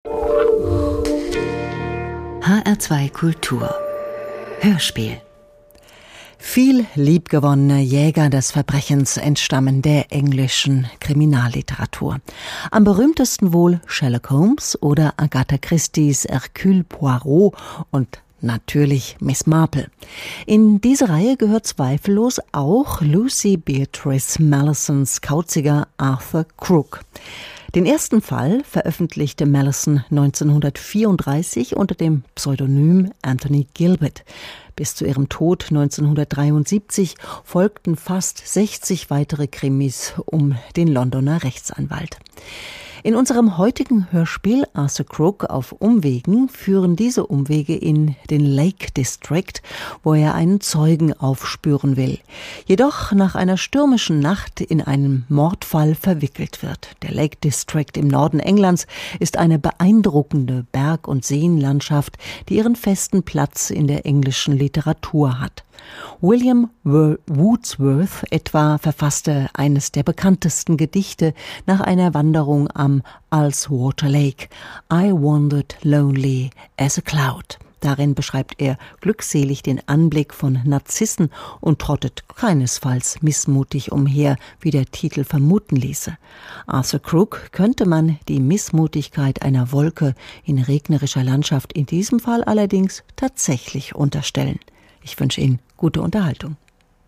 HR2 Kultur Hörspiel. Viel liebgewonnene Jäger des Verbrechens entstammen der englischen Kriminalliteratur. Am berühmtesten wohl Sherlock Holmes oder Agatha Christies Hercule Poirot und natürlich Miss Marple. In diese Reihe gehört zweifellos auch Lucy Beatrice Mallisons kauziger Arthur Crook. Den ersten Fall veröffentlichte Mallison 1934 unter dem Pseudonym Anthony Gilbert. Bis zu ihrem Tod 1973 folgten fast 60 weitere Krimis um den Londoner Rechtsanwalt. In unserem heutigen Hörspiel Arthur Crook auf Umwegen führen diese Umwege in den Lake District, wo er einen Zeugen aufspüren will. Jedoch nach einer stürmischen Nacht in einen Mordfall verwickelt wird. Der Lake District im Norden Englands ist eine beeindruckende Berg- und Seenlandschaft, die ihren festen Platz in der englischen Literatur hat. William Wordsworth etwa verfasste eines der bekanntesten Gedichte nach einer Wanderung am Ullswater Lake, I wandered lonely as a cloud. Darin beschreibt er glückselig den Anblick von Narzissen und trottet keinesfalls missmutig umher, wie der Titel vermuten ließe. Arthur Crook könnte man die Missmutigkeit einer Wolke in regnerischer Landschaft in diesem Fall allerdings tatsächlich unterstellen. Ich wünsche Ihnen gute Unterhaltung.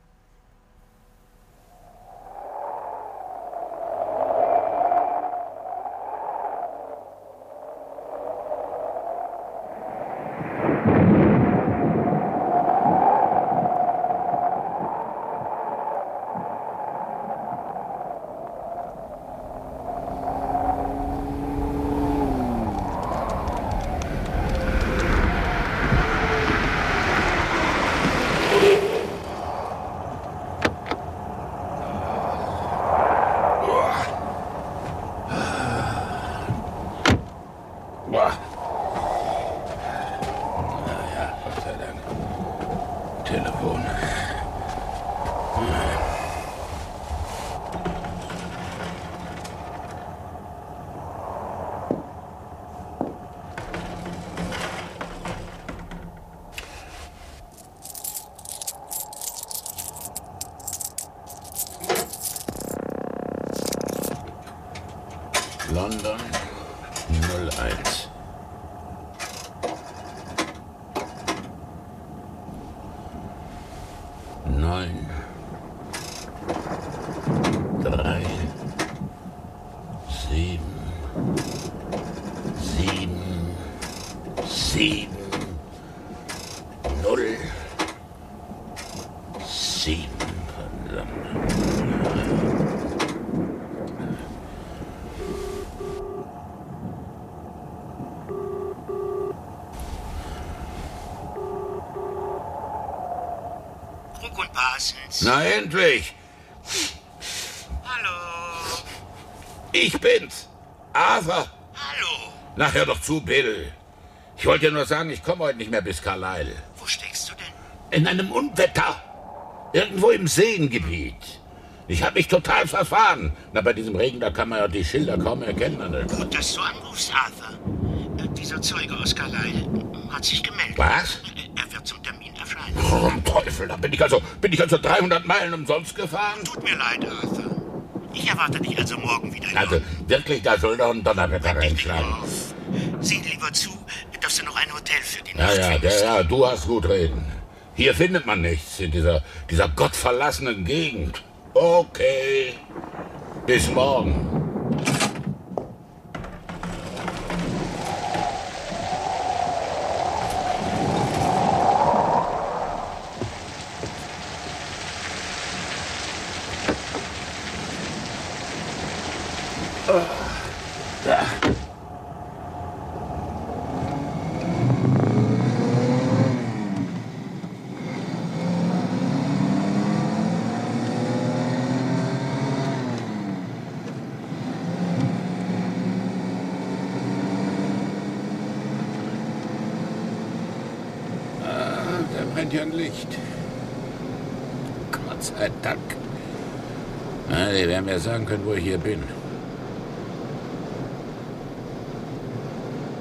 London 01. Neun. 3. 7. 7. 0. 7. Verdammt. Na endlich! Hallo! Ich bin's! Arthur! Hallo! Na, hör doch zu, Bill. Ich wollte dir nur sagen, ich komme heute nicht mehr bis Carlisle. Wo steckst du denn? In einem Unwetter. Irgendwo im Seengebiet. Ich habe mich total verfahren. Na, bei diesem Regen, da kann man ja die Schilder kaum erkennen. Gut, dass du anrufst, Arthur. Dieser Zeuge aus Carlisle hat sich gemeldet. Was? Er wird zum Termin erscheinen. Oh, um Teufel, da bin ich also 300 Meilen umsonst gefahren? Tut mir leid, Arthur. Ich erwarte dich also morgen wieder. Also, wirklich, da soll doch ein Donnerwetter reinschlagen. Sieh lieber zu, dass du noch ein Hotel für die Nacht Ja, findest. ja, du hast gut reden. Hier findet man nichts in dieser gottverlassenen Gegend. Okay, bis morgen. brennt hier ein Licht. Gott sei Dank. Na, die werden mir sagen können, wo ich hier bin.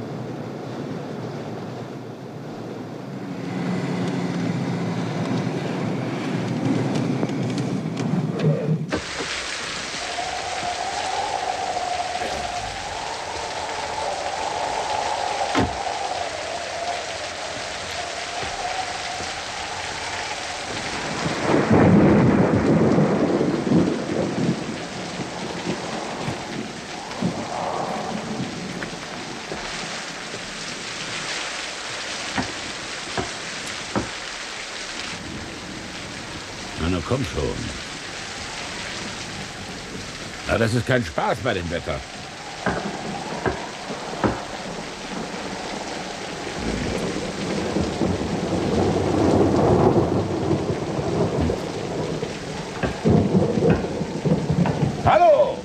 Na komm schon. Na, das ist kein Spaß bei dem Wetter. Hallo!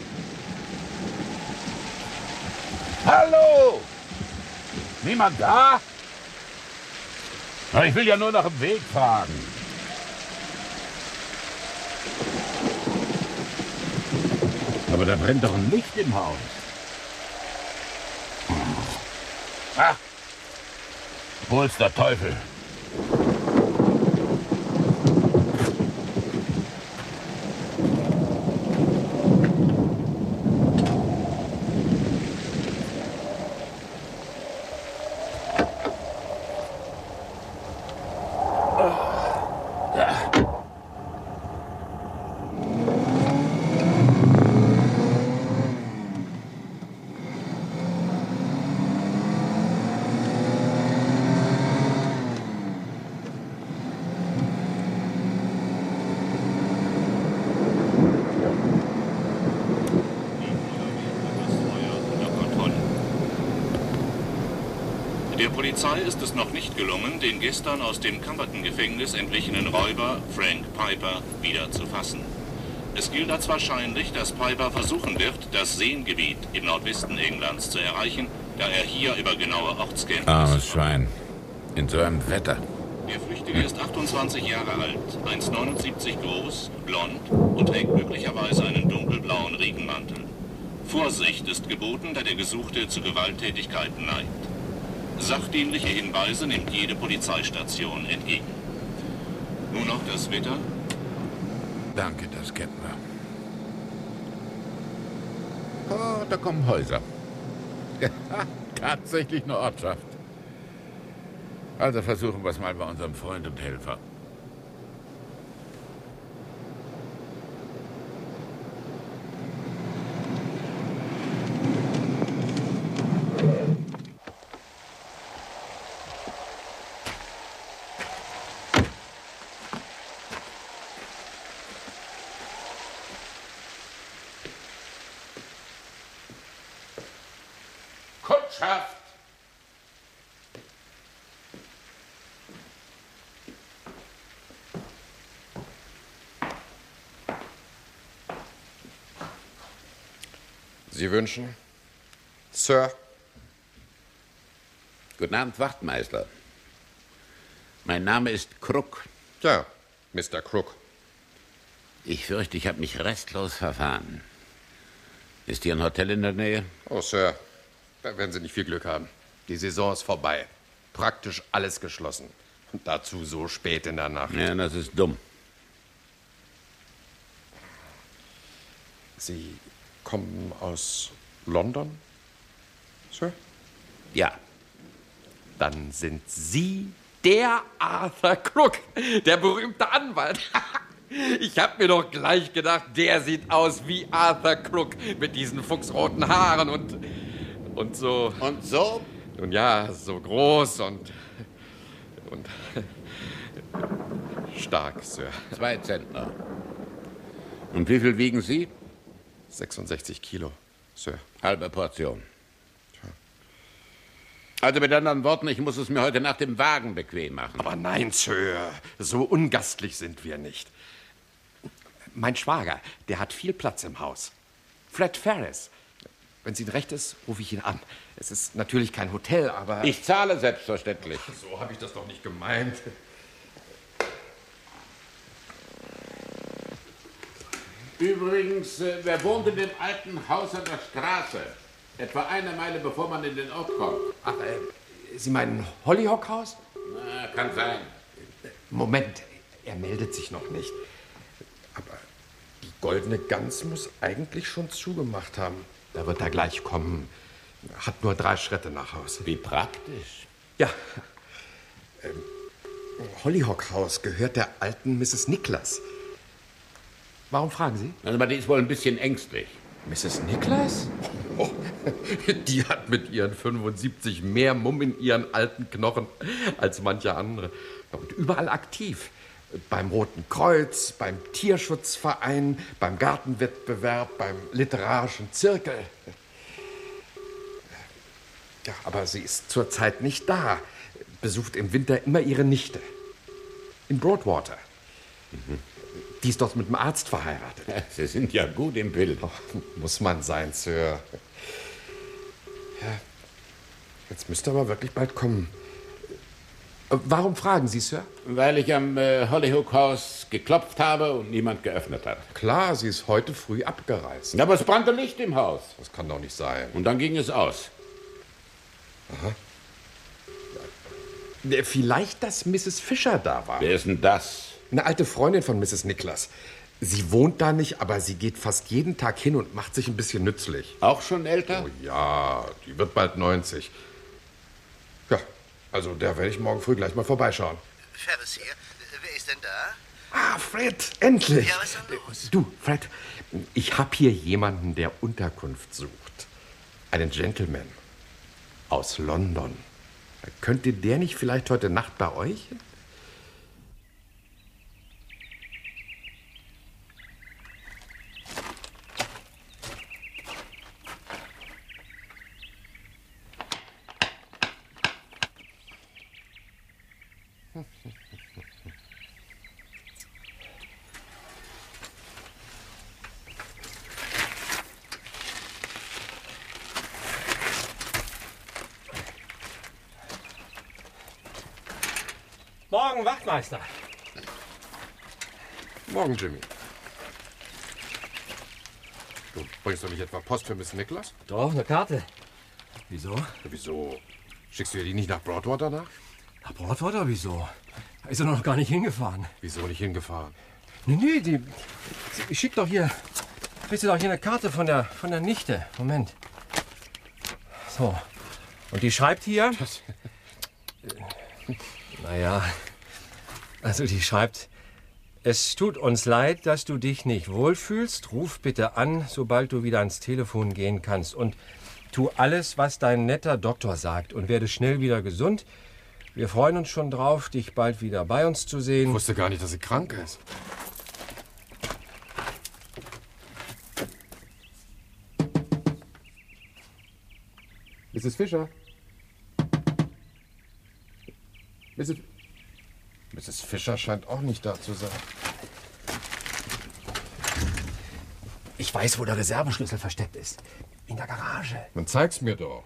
Hallo! Niemand da? Na, ich will ja nur nach dem Weg fragen. Aber da brennt doch ein Licht im Haus. Ach, hol's der Teufel. Der Polizei ist es noch nicht gelungen, den gestern aus dem Camberton-Gefängnis entwichenen Räuber Frank Piper wieder zu fassen. Es gilt als wahrscheinlich, dass Piper versuchen wird, das Seengebiet im Nordwesten Englands zu erreichen, da er hier über genaue Ortskenntnisse... Armes Schwein. In so einem Wetter. Der Flüchtige ist 28 Jahre alt, 1,79 groß, blond und trägt möglicherweise einen dunkelblauen Regenmantel. Vorsicht ist geboten, da der Gesuchte zu Gewalttätigkeiten neigt. Sachdienliche Hinweise nimmt jede Polizeistation entgegen. Nun noch das Wetter. Danke, das kennen wir. Oh, da kommen Häuser. Tatsächlich eine Ortschaft. Also versuchen wir es mal bei unserem Freund und Helfer. Kundschaft! Sie wünschen? Sir? Guten Abend, Wachtmeister. Mein Name ist Crook. Ja, Mr. Crook. Ich fürchte, ich habe mich restlos verfahren. Ist hier ein Hotel in der Nähe? Oh, Sir, da werden Sie nicht viel Glück haben. Die Saison ist vorbei. Praktisch alles geschlossen. Und dazu so spät in der Nacht. Ja, das ist dumm. Sie kommen aus London, Sir? Ja. Dann sind Sie der Arthur Crook, der berühmte Anwalt. Ich hab mir doch gleich gedacht, der sieht aus wie Arthur Crook mit diesen fuchsroten Haaren und so. Und so? Nun ja, so groß und stark, Sir. 2 Zentner. Und wie viel wiegen Sie? 66 Kilo, Sir. Halbe Portion. Also mit anderen Worten, ich muss es mir heute Nacht im Wagen bequem machen. Aber nein, Sir, so ungastlich sind wir nicht. Mein Schwager, der hat viel Platz im Haus. Fred Ferris. Wenn es Ihnen recht ist, rufe ich ihn an. Es ist natürlich kein Hotel, aber... Ich zahle selbstverständlich. So habe ich das doch nicht gemeint. Übrigens, wer wohnt in dem alten Haus an der Straße? Etwa 1 Meile, bevor man in den Ort kommt. Ach, Sie meinen Hollyhock-Haus? Na, kann sein. Moment, er meldet sich noch nicht. Aber die Goldene Gans muss eigentlich schon zugemacht haben. Da wird er gleich kommen. Hat nur 3 Schritte nach Haus. Wie praktisch. Ja. Hollyhock-Haus gehört der alten Mrs. Niklas. Warum fragen Sie? Also, aber die ist wohl ein bisschen ängstlich. Mrs. Niklas? Oh, die hat mit ihren 75 mehr Mumm in ihren alten Knochen als mancher andere. Und überall aktiv. Beim Roten Kreuz, beim Tierschutzverein, beim Gartenwettbewerb, beim literarischen Zirkel. Ja, aber sie ist zurzeit nicht da. Besucht im Winter immer ihre Nichte. In Broadwater. Die ist dort mit dem Arzt verheiratet. Ja, Sie sind ja gut im Bild. Oh, muss man sein, Sir. Ja, jetzt müsste aber wirklich bald kommen. Warum fragen Sie, Sir? Weil ich am Hollyhock-Haus geklopft habe und niemand geöffnet hat. Klar, sie ist heute früh abgereist. Aber es brannte Licht im Haus. Das kann doch nicht sein. Und dann ging es aus. Aha. Ja, vielleicht, dass Mrs. Fisher da war. Wer ist denn das? Eine alte Freundin von Mrs. Nicholas. Sie wohnt da nicht, aber sie geht fast jeden Tag hin und macht sich ein bisschen nützlich. Auch schon älter? Oh ja, die wird bald 90. Ja, also da werde ich morgen früh gleich mal vorbeischauen. Ferris hier. Wer ist denn da? Ah, Fred, endlich. Ja, was ist denn los? Du, Fred, ich habe hier jemanden, der Unterkunft sucht. Einen Gentleman aus London. Könnte der nicht vielleicht heute Nacht bei euch? Morgen, Wachtmeister. Morgen, Jimmy. Du bringst doch nicht etwa Post für Miss Nicholas? Doch, eine Karte. Wieso? Wieso? Schickst du ihr die nicht nach Broadwater nach? Nach Broadwater? Wieso? Da ist er noch gar nicht hingefahren. Wieso nicht hingefahren? Nee, ich schick doch hier. Kriegst du doch hier eine Karte von der Nichte. Moment. So. Und die schreibt hier. Naja. Also die schreibt: Es tut uns leid, dass du dich nicht wohlfühlst. Ruf bitte an, sobald du wieder ans Telefon gehen kannst. Und tu alles, was dein netter Doktor sagt. Und werde schnell wieder gesund. Wir freuen uns schon drauf, dich bald wieder bei uns zu sehen. Ich wusste gar nicht, dass sie krank ist. Mrs. Fisher? Mrs. Fisher scheint auch nicht da zu sein. Ich weiß, wo der Reserveschlüssel versteckt ist. In der Garage. Dann zeig's mir doch.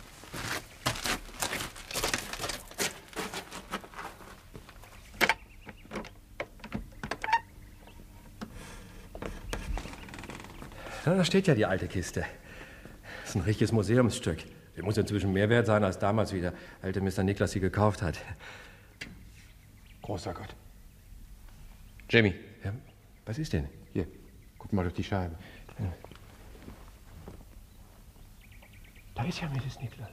Ja, da steht ja die alte Kiste. Das ist ein richtiges Museumsstück. Der muss inzwischen mehr wert sein als damals, wie der alte Mr. Nicholas sie gekauft hat. Großer Gott. Jamie. Ja, was ist denn? Hier, guck mal durch die Scheibe. Ja. Da ist ja Mrs. Nicholas.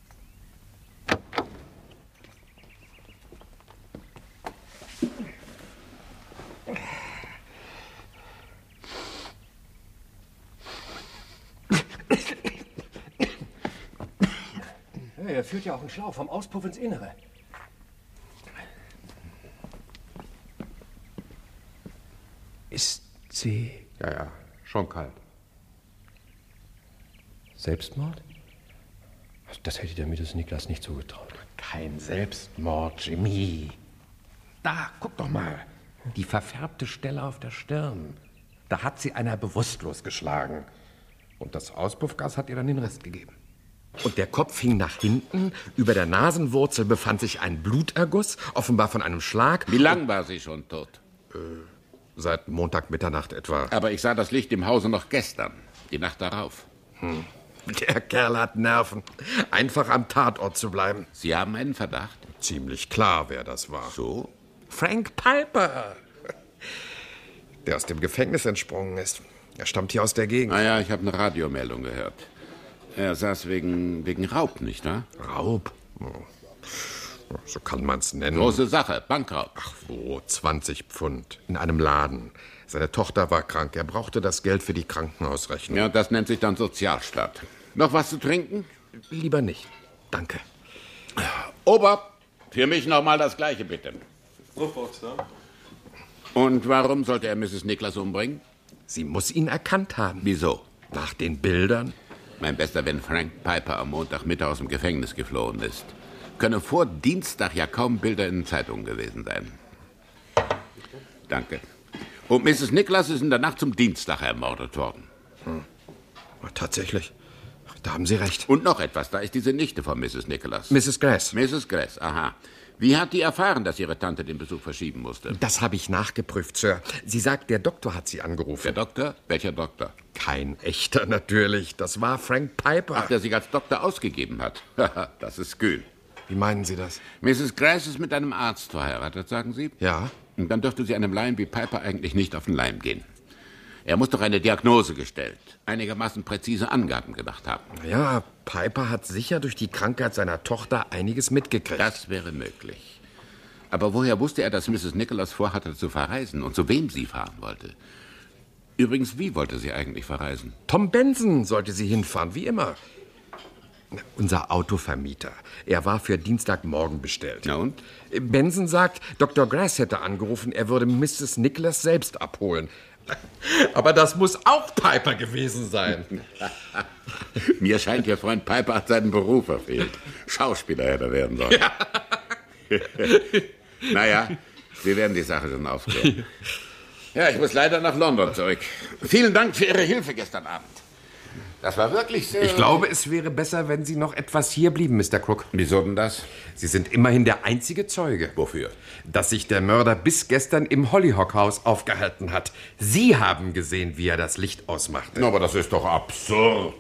Ja, er führt ja auch einen Schlauch vom Auspuff ins Innere. Ist sie Ja, schon kalt. Selbstmord? Das hätte ich der Mrs. Nicholas nicht zugetraut. Kein Selbstmord, Jimmy. Da, guck doch mal. Die verfärbte Stelle auf der Stirn. Da hat sie einer bewusstlos geschlagen. Und das Auspuffgas hat ihr dann den Rest gegeben. Und der Kopf hing nach hinten. Über der Nasenwurzel befand sich ein Bluterguss, offenbar von einem Schlag. Wie lang war sie schon tot? Seit Montag Mitternacht etwa. Aber ich sah das Licht im Hause noch gestern, die Nacht darauf. Der Kerl hat Nerven. Einfach am Tatort zu bleiben. Sie haben einen Verdacht? Ziemlich klar, wer das war. So? Frank Piper. Der aus dem Gefängnis entsprungen ist. Er stammt hier aus der Gegend. Ah ja, ich habe eine Radiomeldung gehört. Er saß wegen Raub, nicht wahr? Raub? Oh. So kann man's nennen. Große Sache, Bankraub. Ach wo, 20 Pfund. In einem Laden. Seine Tochter war krank. Er brauchte das Geld für die Krankenhausrechnung. Ja, das nennt sich dann Sozialstaat. Noch was zu trinken? Lieber nicht. Danke. Ober, für mich noch mal das Gleiche, bitte. Sofort, Sir. Und warum sollte er Mrs. Nicholas umbringen? Sie muss ihn erkannt haben. Wieso? Nach den Bildern? Mein Bester, wenn Frank Piper am Montagmittag aus dem Gefängnis geflohen ist, können vor Dienstag ja kaum Bilder in den Zeitungen gewesen sein. Danke. Und Mrs. Nicholas ist in der Nacht zum Dienstag ermordet worden. Tatsächlich. Da haben Sie recht. Und noch etwas, da ist diese Nichte von Mrs. Nicholas. Mrs. Grass. Mrs. Grass, aha. Wie hat die erfahren, dass ihre Tante den Besuch verschieben musste? Das habe ich nachgeprüft, Sir. Sie sagt, der Doktor hat sie angerufen. Der Doktor? Welcher Doktor? Kein echter, natürlich. Das war Frank Piper. Ach, der sich als Doktor ausgegeben hat. Das ist kühn. Wie meinen Sie das? Mrs. Grass ist mit einem Arzt verheiratet, sagen Sie? Ja. Und dann dürfte sie einem Laien wie Piper eigentlich nicht auf den Leim gehen. Er muss doch eine Diagnose gestellt, einigermaßen präzise Angaben gemacht haben. Ja, Piper hat sicher durch die Krankheit seiner Tochter einiges mitgekriegt. Das wäre möglich. Aber woher wusste er, dass Mrs. Nicholas vorhatte zu verreisen und zu wem sie fahren wollte? Übrigens, wie wollte sie eigentlich verreisen? Tom Benson sollte sie hinfahren, wie immer. Unser Autovermieter. Er war für Dienstagmorgen bestellt. Na und? Benson sagt, Dr. Grass hätte angerufen, er würde Mrs. Nicholas selbst abholen. Aber das muss auch Piper gewesen sein. Mir scheint, Ihr Freund Piper hat seinen Beruf verfehlt. Schauspieler hätte er werden sollen. Ja. Naja, Sie werden die Sache schon aufklären. Ja, ich muss leider nach London zurück. Vielen Dank für Ihre Hilfe gestern Abend. Das war wirklich sehr... Ich glaube, es wäre besser, wenn Sie noch etwas hier blieben, Mr. Crook. Wieso denn das? Sie sind immerhin der einzige Zeuge. Wofür? Dass sich der Mörder bis gestern im Hollyhock-Haus aufgehalten hat. Sie haben gesehen, wie er das Licht ausmachte. Aber das ist doch absurd.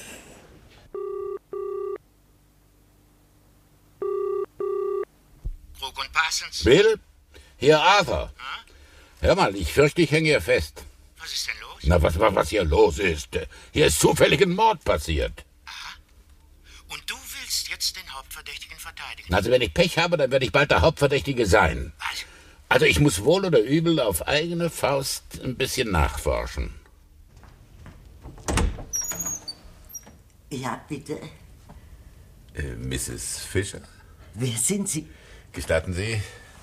Crook und Parsons? Bill? Hier Arthur. Hör mal, ich fürchte, ich hänge hier fest. Was ist denn los? Na, was hier los ist? Hier ist zufällig ein Mord passiert. Und du willst jetzt den Hauptverdächtigen verteidigen? Also, wenn ich Pech habe, dann werde ich bald der Hauptverdächtige sein. Was? Also, ich muss wohl oder übel auf eigene Faust ein bisschen nachforschen. Ja, bitte. Mrs. Fisher? Wer sind Sie? Gestatten Sie?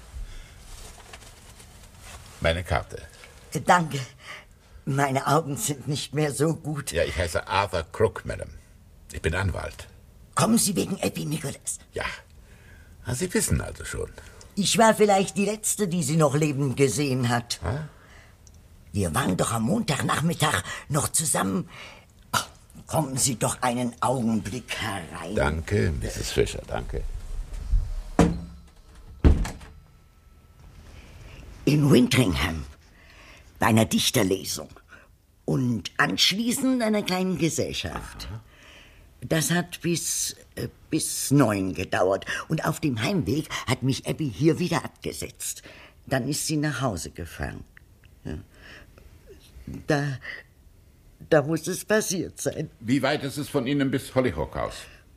Meine Karte. Danke. Meine Augen sind nicht mehr so gut. Ja, ich heiße Arthur Crook, Madame. Ich bin Anwalt. Kommen Sie wegen Abby Nicholas? Ja. Sie wissen also schon. Ich war vielleicht die Letzte, die sie noch lebend gesehen hat. Wir waren doch am Montagnachmittag noch zusammen. Ach, kommen Sie doch einen Augenblick herein. Danke, Mrs. Fisher, danke. In Wintringham, bei einer Dichterlesung und anschließend einer kleinen Gesellschaft. Das hat bis 9 gedauert und auf dem Heimweg hat mich Abby hier wieder abgesetzt. Dann ist sie nach Hause gefahren. Ja. Da muss es passiert sein. Wie weit ist es von Ihnen bis Hollyhock House?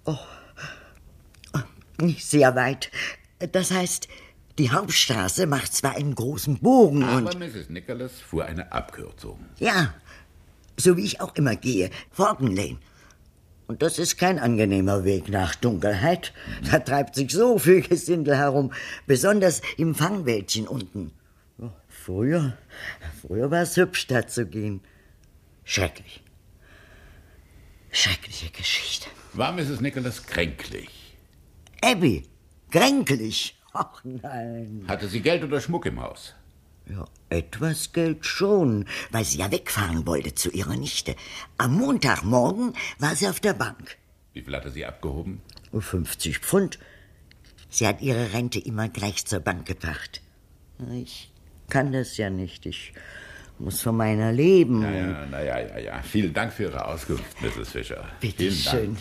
Nicht sehr weit. Das heißt, die Hauptstraße macht zwar einen großen Bogen Aber und... Mrs. Nicholas fuhr eine Abkürzung. Ja, so wie ich auch immer gehe. Forgan Lane. Und das ist kein angenehmer Weg nach Dunkelheit. Da treibt sich so viel Gesindel herum, besonders im Fangwäldchen unten. Früher war es hübsch, da zu gehen. Schrecklich. Schreckliche Geschichte. War Mrs. Nicholas kränklich? Abby, kränklich. Ach nein. Hatte sie Geld oder Schmuck im Haus? Ja, etwas Geld schon, weil sie ja wegfahren wollte zu ihrer Nichte. Am Montagmorgen war sie auf der Bank. Wie viel hatte sie abgehoben? 50 Pfund. Sie hat ihre Rente immer gleich zur Bank gebracht. Ich kann das ja nicht. Ich muss von meiner leben. Ja. Vielen Dank für Ihre Auskunft, Mrs. Fisher. Bitte schön.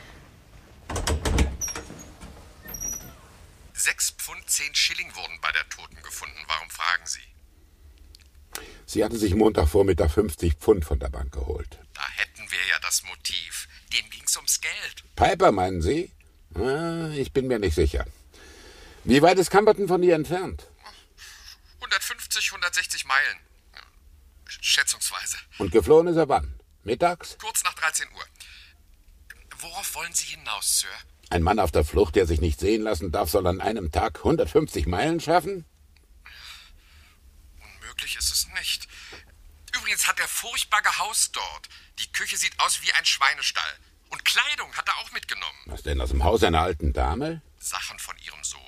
6 Pfund 10 Schilling wurden bei der Toten gefunden. Warum fragen Sie? Sie hatte sich Montagvormittag 50 Pfund von der Bank geholt. Da hätten wir ja das Motiv. Dem ging's ums Geld. Piper, meinen Sie? Ich bin mir nicht sicher. Wie weit ist Camberton von ihr entfernt? 150, 160 Meilen. Schätzungsweise. Und geflohen ist er wann? Mittags? Kurz nach 13 Uhr. Worauf wollen Sie hinaus, Sir? Ein Mann auf der Flucht, der sich nicht sehen lassen darf, soll an einem Tag 150 Meilen schaffen? möglich ist es nicht. Übrigens hat er furchtbar gehaust dort. Die Küche sieht aus wie ein Schweinestall. Und Kleidung hat er auch mitgenommen. Was denn, aus dem Haus einer alten Dame? Sachen von ihrem Sohn.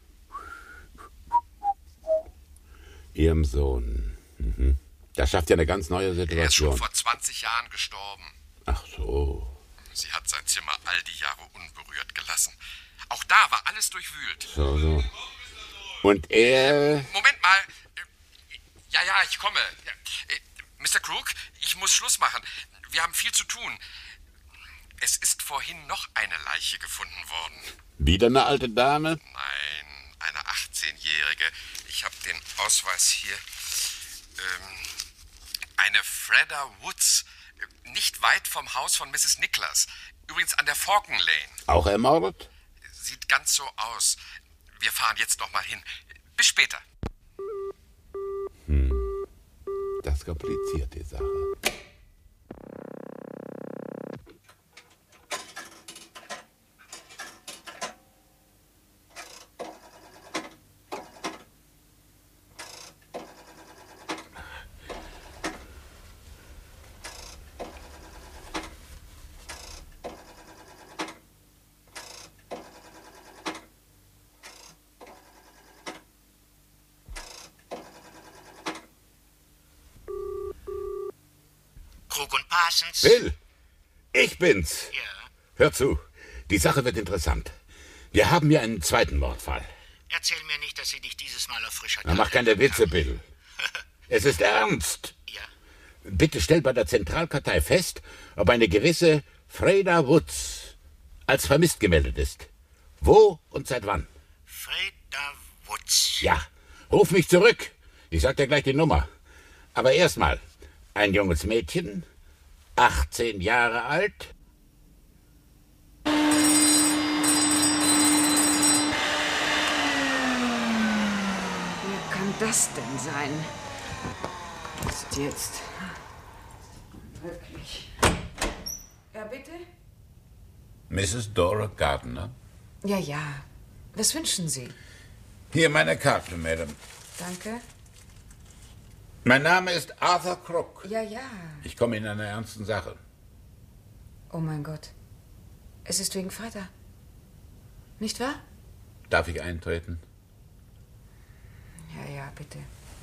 Ihrem Sohn. Mhm. Das schafft ja eine ganz neue Situation. Er ist schon vor 20 Jahren gestorben. Ach so. Sie hat sein Zimmer all die Jahre unberührt gelassen. Auch da war alles durchwühlt. So. Und er... Moment mal. Ja, ich komme. Mr. Crook, ich muss Schluss machen. Wir haben viel zu tun. Es ist vorhin noch eine Leiche gefunden worden. Wieder eine alte Dame? Nein, eine 18-Jährige. Ich habe den Ausweis hier. Eine Freda Woods. Nicht weit vom Haus von Mrs. Nicholas. Übrigens an der Falcon Lane. Auch ermordet? Sieht ganz so aus. Wir fahren jetzt noch mal hin. Bis später. Das kompliziert die Sache. Krug und Parsons. Bill, ich bin's. Ja. Hör zu, die Sache wird interessant. Wir haben hier einen zweiten Mordfall. Erzähl mir nicht, dass Sie dich dieses Mal auf frischer Na, mach keine Witze, Bill. Es ist ernst. Ja. Bitte stell bei der Zentralkartei fest, ob eine gewisse Freda Woods als vermisst gemeldet ist. Wo und seit wann? Freda Woods. Ja, ruf mich zurück. Ich sag dir gleich die Nummer. Aber erstmal, ein junges Mädchen, 18 Jahre alt. Wer kann das denn sein? Ist jetzt wirklich. Ja, bitte? Mrs. Dora Gardner. Ja. Was wünschen Sie? Hier meine Karte, Madam. Danke. Mein Name ist Arthur Crook. Ja. Ich komme in einer ernsten Sache. Oh mein Gott. Es ist wegen Freda. Nicht wahr? Darf ich eintreten? Ja, bitte.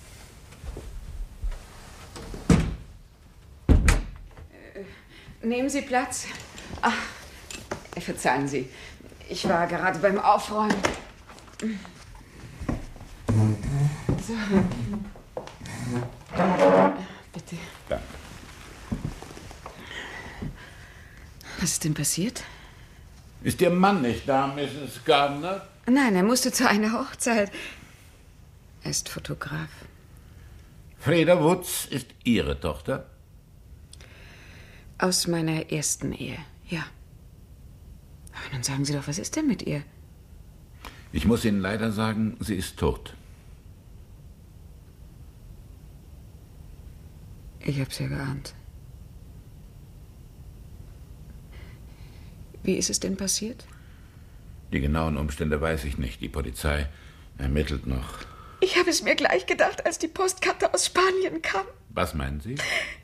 Nehmen Sie Platz. Ach, verzeihen Sie. Ich war gerade beim Aufräumen. So. Bitte. Danke. Was ist denn passiert? Ist Ihr Mann nicht da, Mrs. Gardner? Nein, er musste zu einer Hochzeit. Er ist Fotograf. Freda Woods ist Ihre Tochter? Aus meiner ersten Ehe, ja. Aber nun sagen Sie doch, was ist denn mit ihr? Ich muss Ihnen leider sagen, sie ist tot. Ich hab's ja geahnt. Wie ist es denn passiert? Die genauen Umstände weiß ich nicht. Die Polizei ermittelt noch. Ich habe es mir gleich gedacht, als die Postkarte aus Spanien kam. Was meinen Sie?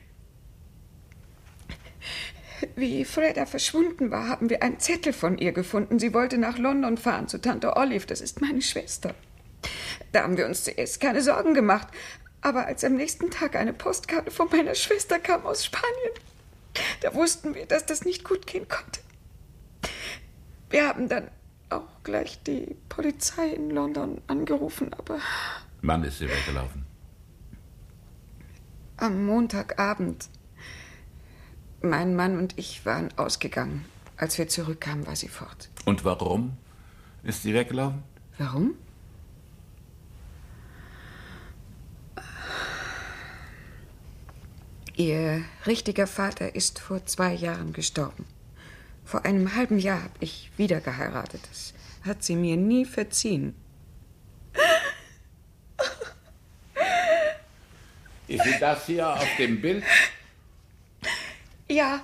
Wie Freda verschwunden war, haben wir einen Zettel von ihr gefunden. Sie wollte nach London fahren, zu Tante Olive. Das ist meine Schwester. Da haben wir uns zuerst keine Sorgen gemacht. Aber als am nächsten Tag eine Postkarte von meiner Schwester kam aus Spanien, da wussten wir, dass das nicht gut gehen konnte. Wir haben dann auch gleich die Polizei in London angerufen, aber... Wann ist sie weggelaufen? Am Montagabend. Mein Mann und ich waren ausgegangen. Als wir zurückkamen, war sie fort. Und warum ist sie weggelaufen? Warum? Ihr richtiger Vater ist vor 2 Jahren gestorben. Vor einem halben Jahr habe ich wieder geheiratet. Das hat sie mir nie verziehen. Ist sie das hier auf dem Bild? Ja.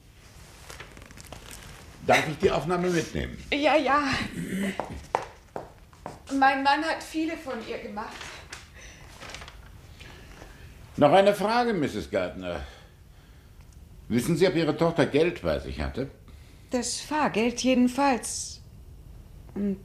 Darf ich die Aufnahme mitnehmen? Ja. Mein Mann hat viele von ihr gemacht. Noch eine Frage, Mrs. Gardner. Wissen Sie, ob Ihre Tochter Geld bei sich hatte? Das Fahrgeld jedenfalls. Und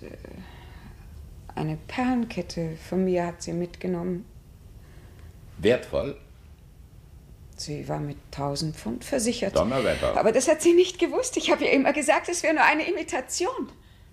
eine Perlenkette von mir hat sie mitgenommen. Wertvoll? Sie war mit 1000 Pfund versichert. Donnerwetter. Aber das hat sie nicht gewusst. Ich habe ihr immer gesagt, es wäre nur eine Imitation.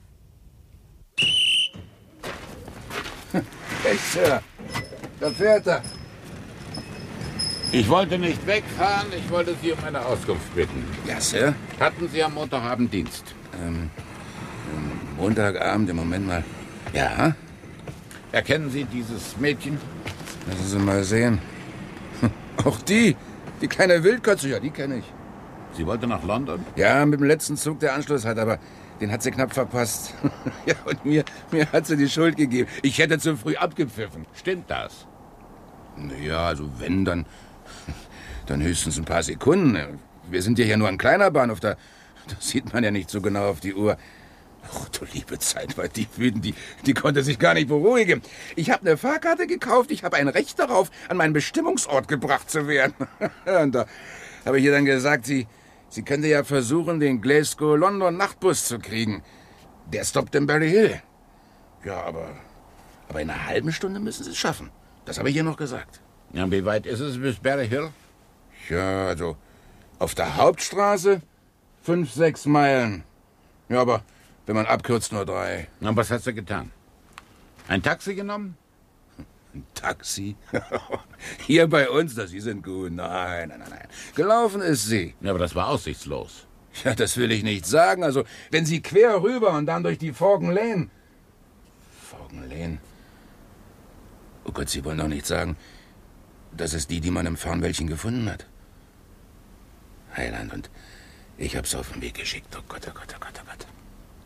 Echt, Sir. Da fährt er. Ich wollte nicht wegfahren, ich wollte Sie um eine Auskunft bitten. Ja, Sir? Hatten Sie am Montagabend Dienst? Montagabend, im Moment mal. Ja? Erkennen Sie dieses Mädchen? Lassen Sie mal sehen. Auch die kleine Wildkatze, ja, die kenne ich. Sie wollte nach London? Ja, mit dem letzten Zug, der Anschluss hat, aber den hat sie knapp verpasst. Ja, und mir hat sie die Schuld gegeben. Ich hätte zu früh abgepfiffen. Stimmt das? Ja, also wenn, dann höchstens ein paar Sekunden. Wir sind ja hier nur ein kleiner Bahnhof, da sieht man ja nicht so genau auf die Uhr. Ach, du liebe Zeit, weil die wütend, die konnte sich gar nicht beruhigen. Ich habe eine Fahrkarte gekauft, ich habe ein Recht darauf, an meinen Bestimmungsort gebracht zu werden. Und da habe ich ihr dann gesagt, sie könnte ja versuchen, den Glasgow-London-Nachtbus zu kriegen. Der stoppt in Berry Hill. Ja, aber in einer halben Stunde müssen sie es schaffen. Das habe ich ihr noch gesagt. Ja, wie weit ist es bis Berry Hill? Ja, also auf der Hauptstraße 5-6 Meilen. Ja, aber wenn man abkürzt, nur 3. Na, was hast du getan? Ein Taxi genommen? Ein Taxi? Hier bei uns, Sie sind gut. Nein. Gelaufen ist sie. Ja, aber das war aussichtslos. Ja, das will ich nicht sagen. Also, wenn Sie quer rüber und dann durch die Forgan Lane... Forgan Lane? Oh Gott, Sie wollen doch nicht sagen, das ist die man im Farnwäldchen gefunden hat. Heiland, und ich hab's auf den Weg geschickt. Oh Gott, oh Gott, oh Gott, oh Gott.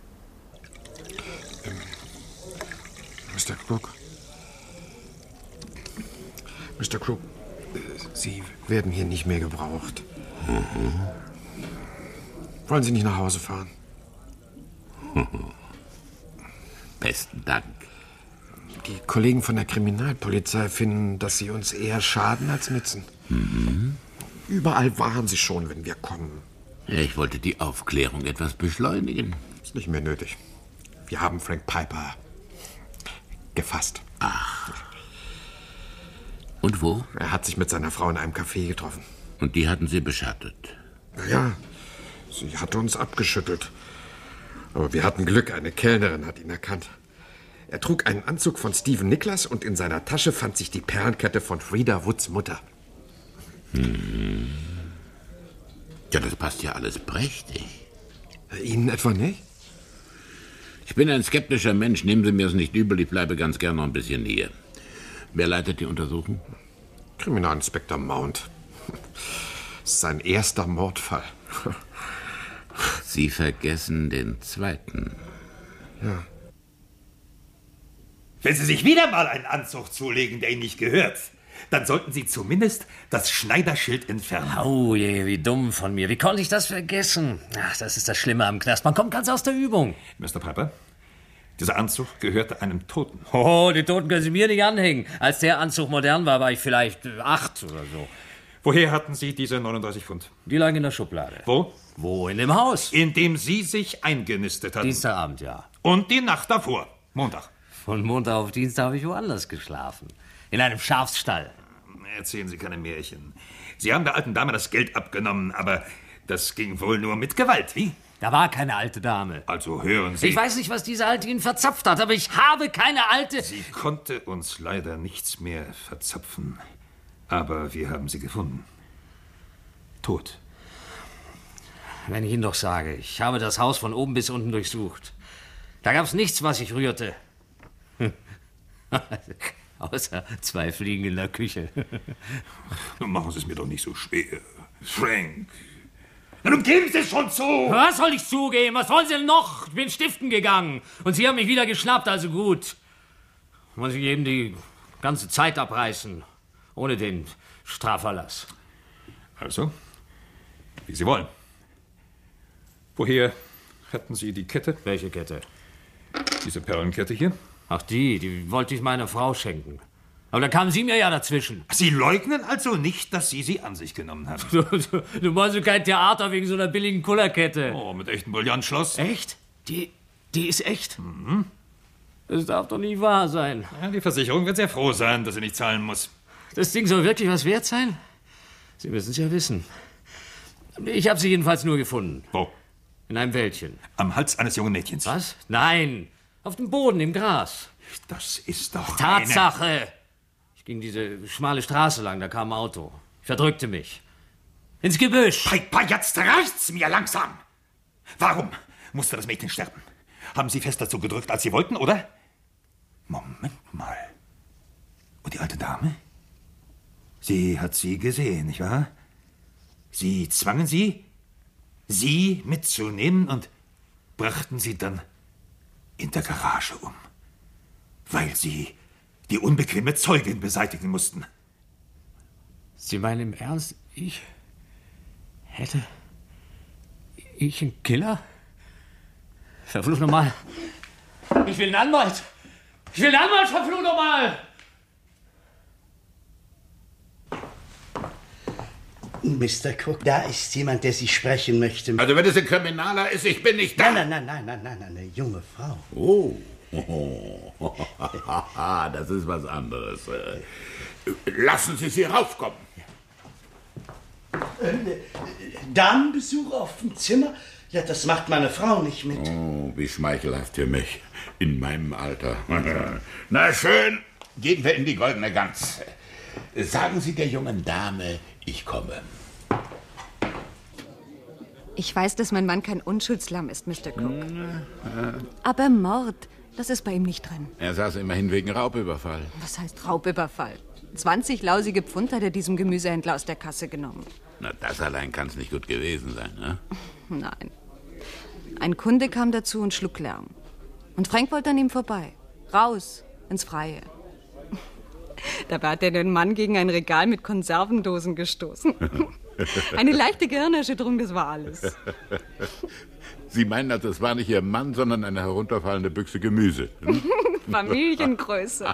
Mr. Crook. Mr. Crook, Sie werden hier nicht mehr gebraucht. Wollen Sie nicht nach Hause fahren? Besten Dank. Die Kollegen von der Kriminalpolizei finden, dass Sie uns eher schaden als nützen. Überall waren Sie schon, wenn wir kommen. Ja, ich wollte die Aufklärung etwas beschleunigen. Ist nicht mehr nötig. Wir haben Frank Piper gefasst. Ach. Und wo? Er hat sich mit seiner Frau in einem Café getroffen. Und die hatten Sie beschattet? Ja, sie hatte uns abgeschüttelt. Aber wir hatten Glück, eine Kellnerin hat ihn erkannt. Er trug einen Anzug von Stephen Nicholas und in seiner Tasche fand sich die Perlenkette von Frida Woods Mutter. Ja, das passt ja alles prächtig. Ihnen etwa nicht? Ich bin ein skeptischer Mensch, nehmen Sie mir es nicht übel, ich bleibe ganz gern noch ein bisschen hier. Wer leitet die Untersuchung? Kriminalinspektor Mount. Das ist sein erster Mordfall. Sie vergessen den zweiten. Ja. Wenn Sie sich wieder mal einen Anzug zulegen, der Ihnen nicht gehört, dann sollten Sie zumindest das Schneiderschild entfernen. Oh je, wie dumm von mir. Wie konnte ich das vergessen? Ach, das ist das Schlimme am Knast. Man kommt ganz aus der Übung. Mr. Piper, dieser Anzug gehörte einem Toten. Oh, den Toten können Sie mir nicht anhängen. Als der Anzug modern war, war ich vielleicht 8 oder so. Woher hatten Sie diese 39 Pfund? Die lagen in der Schublade. Wo? Wo? In dem Haus. In dem Sie sich eingenistet hatten. Dienstagabend, ja. Und die Nacht davor, Montag. Von Montag auf Dienstag habe ich woanders geschlafen. In einem Schafsstall. Erzählen Sie keine Märchen. Sie haben der alten Dame das Geld abgenommen, aber das ging wohl nur mit Gewalt, wie? Da war keine alte Dame. Also hören Sie... Ich weiß nicht, was diese Alte Ihnen verzapft hat, aber ich habe keine alte... Sie konnte uns leider nichts mehr verzapfen. Aber wir haben sie gefunden. Tot. Wenn ich Ihnen doch sage, ich habe das Haus von oben bis unten durchsucht. Da gab's nichts, was ich rührte. Außer 2 Fliegen in der Küche. Nun machen Sie es mir doch nicht so schwer. Frank. Na, nun geben Sie es schon zu! Was soll ich zugeben? Was wollen Sie denn noch? Ich bin stiften gegangen. Und Sie haben mich wieder geschnappt, also gut. Muss ich eben die ganze Zeit abreißen. Ohne den Strafverlass. Also, wie Sie wollen. Woher hatten Sie die Kette? Welche Kette? Diese Perlenkette hier? Ach, die wollte ich meiner Frau schenken. Aber da kamen Sie mir ja dazwischen. Sie leugnen also nicht, dass Sie sie an sich genommen haben? Du machst so kein Theater wegen so einer billigen Kullerkette. Oh, mit echtem Brillantschloss. Echt? Die ist echt? Mhm. Das darf doch nicht wahr sein. Ja, die Versicherung wird sehr froh sein, dass sie nicht zahlen muss. Das Ding soll wirklich was wert sein? Sie müssen es ja wissen. Ich habe sie jedenfalls nur gefunden. Wo? In einem Wäldchen. Am Hals eines jungen Mädchens? Was? Nein, auf dem Boden im Gras. Das ist doch Tatsache! Ich ging diese schmale Straße lang, da kam ein Auto. Ich verdrückte mich. Ins Gebüsch. Piper, jetzt reicht's mir langsam. Warum musste das Mädchen sterben? Haben Sie fest dazu gedrückt, als Sie wollten, oder? Moment mal. Und die alte Dame? Sie hat Sie gesehen, nicht wahr? Sie zwangen Sie mitzunehmen und brachten Sie dann in der Garage um, weil Sie die unbequeme Zeugin beseitigen mussten. Sie meinen im Ernst, ich ein Killer? Verflucht nochmal. Ich will einen Anwalt. Verflucht nochmal. Mr. Cook, da ist jemand, der Sie sprechen möchte. Also wenn es ein Kriminaler ist, ich bin nicht da. Nein, eine junge Frau. Oh. Das ist was anderes. Lassen Sie sie raufkommen. Damenbesuch auf dem Zimmer? Ja, das macht meine Frau nicht mit. Oh, wie schmeichelhaft für mich. In meinem Alter. Na schön, gehen wir in die Goldene Gans. Sagen Sie der jungen Dame, ich komme. Ich weiß, dass mein Mann kein Unschuldslamm ist, Mr. Cook. Aber Mord, das ist bei ihm nicht drin. Er saß immerhin wegen Raubüberfall. Was heißt Raubüberfall? 20 lausige Pfund hat er diesem Gemüsehändler aus der Kasse genommen. Na, das allein kann es nicht gut gewesen sein, ne? Nein. Ein Kunde kam dazu und schlug Lärm. Und Frank wollte an ihm vorbei. Raus, ins Freie. Dabei hat er den Mann gegen ein Regal mit Konservendosen gestoßen. Eine leichte Gehirnerschütterung, das war alles. Sie meinen also, es war nicht Ihr Mann, sondern eine herunterfallende Büchse Gemüse. Hm? Familiengröße.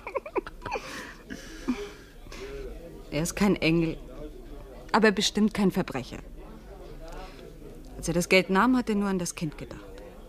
Er ist kein Engel, aber bestimmt kein Verbrecher. Als er das Geld nahm, hat er nur an das Kind gedacht.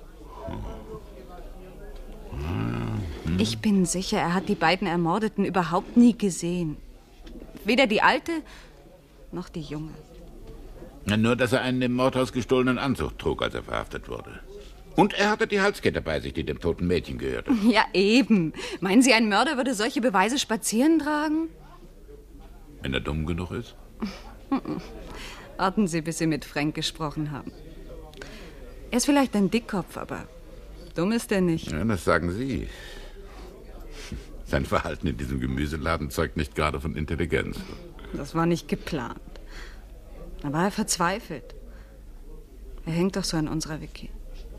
Ich bin sicher, er hat die beiden Ermordeten überhaupt nie gesehen. Weder die Alte noch die Junge. Nur, dass er einen im Mordhaus gestohlenen Anzug trug, als er verhaftet wurde. Und er hatte die Halskette bei sich, die dem toten Mädchen gehörte. Ja, eben. Meinen Sie, ein Mörder würde solche Beweise spazieren tragen? Wenn er dumm genug ist? Warten Sie, bis Sie mit Frank gesprochen haben. Er ist vielleicht ein Dickkopf, aber dumm ist er nicht. Ja, das sagen Sie. Sein Verhalten in diesem Gemüseladen zeugt nicht gerade von Intelligenz. Das war nicht geplant. Da war er verzweifelt. Er hängt doch so an unserer Vicky.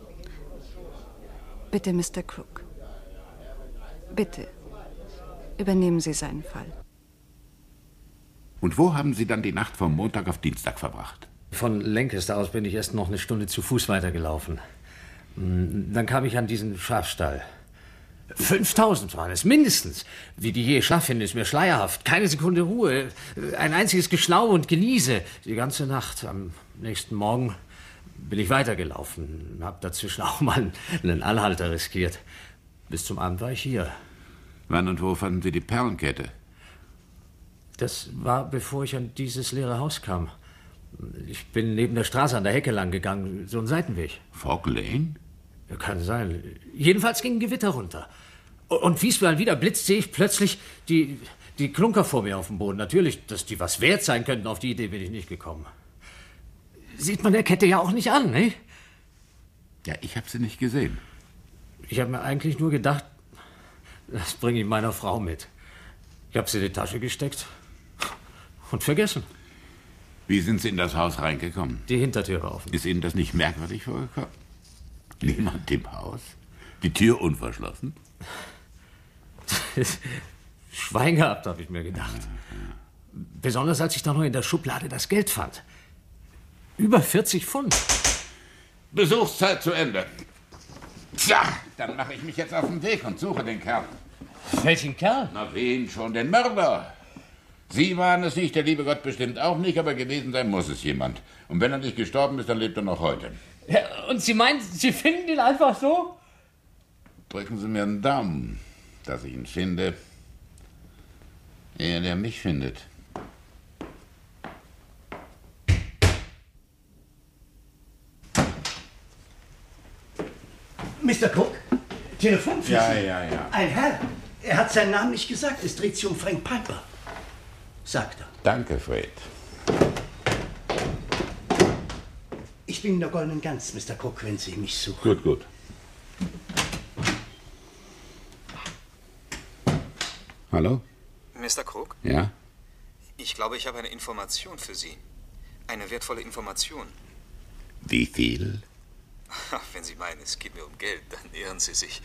Bitte, Mr. Crook. Bitte, übernehmen Sie seinen Fall. Und wo haben Sie dann die Nacht vom Montag auf Dienstag verbracht? Von Lancaster aus bin ich erst noch eine Stunde zu Fuß weitergelaufen. Dann kam ich an diesen Schafstall. 5000 waren es, mindestens. Wie die je Schaf finden, ist mir schleierhaft. Keine Sekunde Ruhe. Ein einziges Geschnaube und Geniese. Die ganze Nacht. Am nächsten Morgen bin ich weitergelaufen. Hab dazwischen auch mal einen Anhalter riskiert. Bis zum Abend war ich hier. Wann und wo fanden Sie die Perlenkette? Das war, bevor ich an dieses leere Haus kam. Ich bin neben der Straße an der Hecke lang gegangen, so ein Seitenweg. Fog Lane? Ja, kann sein. Jedenfalls ging ein Gewitter runter. Und wie es mal wieder blitzt, sehe ich plötzlich die Klunker vor mir auf dem Boden. Natürlich, dass die was wert sein könnten, auf die Idee bin ich nicht gekommen. Sieht man der Kette ja auch nicht an, ne? Ja, ich habe sie nicht gesehen. Ich habe mir eigentlich nur gedacht, das bringe ich meiner Frau mit. Ich habe sie in die Tasche gesteckt und vergessen. Wie sind Sie in das Haus reingekommen? Die Hintertür war offen. Ist Ihnen das nicht merkwürdig vorgekommen? Niemand im Haus? Die Tür unverschlossen? Schwein gehabt, habe ich mir gedacht. Besonders, als ich da noch in der Schublade das Geld fand. Über 40 Pfund. Besuchszeit zu Ende. Tja, dann mache ich mich jetzt auf den Weg und suche den Kerl. Welchen Kerl? Na, wen schon? Den Mörder. Sie waren es nicht, der liebe Gott bestimmt auch nicht, aber gewesen sein muss es jemand. Und wenn er nicht gestorben ist, dann lebt er noch heute. Ja, und Sie meinen, Sie finden ihn einfach so? Drücken Sie mir einen Daumen, dass ich ihn finde. Er, der mich findet. Mr. Cook, Telefon für Ja, Sie. ja, ja. Ein Herr. Er hat seinen Namen nicht gesagt. Es dreht sich um Frank Piper. Sagt er. Danke, Fred. Ich bin in der Goldenen Gans, Mr. Cook, wenn Sie mich suchen. Gut, gut. Hallo? Mr. Crook? Ja? Ich glaube, ich habe eine Information für Sie. Eine wertvolle Information. Wie viel? Wenn Sie meinen, es geht mir um Geld, dann irren Sie sich.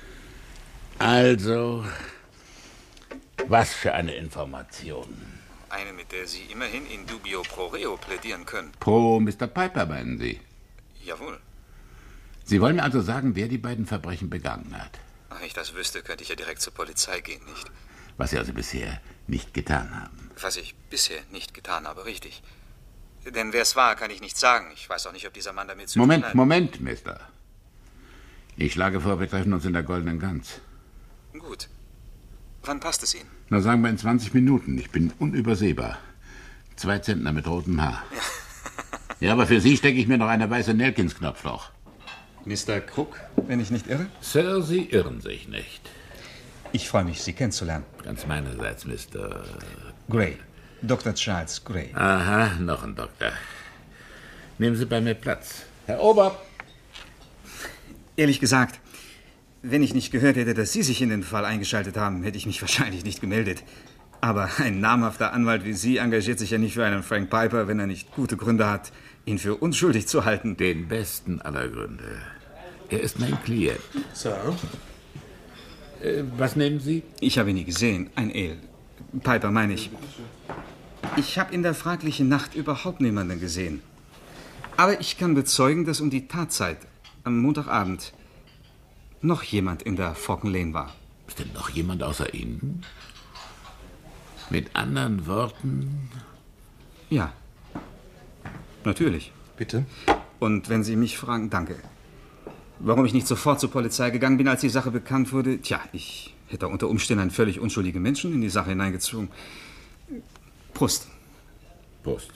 Also, was für eine Information? Eine, mit der Sie immerhin in dubio pro reo plädieren können. Pro Mr. Piper, meinen Sie? Jawohl. Sie wollen mir also sagen, wer die beiden Verbrechen begangen hat? Wenn ich das wüsste, könnte ich ja direkt zur Polizei gehen, nicht? Was Sie also bisher nicht getan haben. Was ich bisher nicht getan habe, richtig. Denn wer es war, kann ich nicht sagen. Ich weiß auch nicht, ob dieser Mann damit zu tun hat. Moment, Mister. Ich schlage vor, wir treffen uns in der Goldenen Gans. Gut. Wann passt es Ihnen? Na, sagen wir in 20 Minuten. Ich bin unübersehbar. 2 Zentner mit rotem Haar. Ja, aber für Sie stecke ich mir noch eine weiße Nelke ins Knopfloch. Mr. Crook, wenn ich nicht irre? Sir, Sie irren sich nicht. Ich freue mich, Sie kennenzulernen. Ganz meinerseits, Mr. Gray. Dr. Charles Gray. Aha, noch ein Doktor. Nehmen Sie bei mir Platz. Herr Ober! Ehrlich gesagt, wenn ich nicht gehört hätte, dass Sie sich in den Fall eingeschaltet haben, hätte ich mich wahrscheinlich nicht gemeldet. Aber ein namhafter Anwalt wie Sie engagiert sich ja nicht für einen Frank Piper, wenn er nicht gute Gründe hat, ihn für unschuldig zu halten. Den besten aller Gründe. Er ist mein Klient. So. Was nehmen Sie? Ich habe ihn nie gesehen. Ein Ale. Piper, meine ich. Ich habe in der fraglichen Nacht überhaupt niemanden gesehen. Aber ich kann bezeugen, dass um die Tatzeit, am Montagabend, noch jemand in der Falcon Lane war. Ist denn noch jemand außer Ihnen? Mit anderen Worten? Ja. Natürlich. Bitte? Und wenn Sie mich fragen, danke. Warum ich nicht sofort zur Polizei gegangen bin, als die Sache bekannt wurde? Tja, ich hätte unter Umständen einen völlig unschuldigen Menschen in die Sache hineingezogen. Prost. Prost.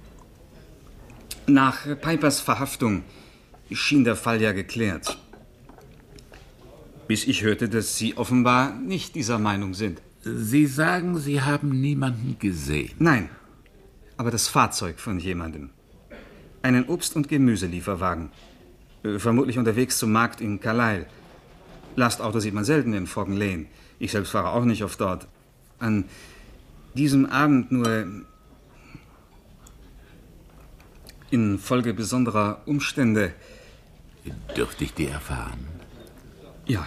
Nach Pipers Verhaftung schien der Fall ja geklärt. Bis ich hörte, dass Sie offenbar nicht dieser Meinung sind. Sie sagen, Sie haben niemanden gesehen. Nein, aber das Fahrzeug von jemandem. Einen Obst- und Gemüselieferwagen. Vermutlich unterwegs zum Markt in Carlisle. Lastauto sieht man selten in Falcon Lane. Ich selbst fahre auch nicht oft dort. An diesem Abend nur infolge besonderer Umstände. Dürfte ich die erfahren? Ja.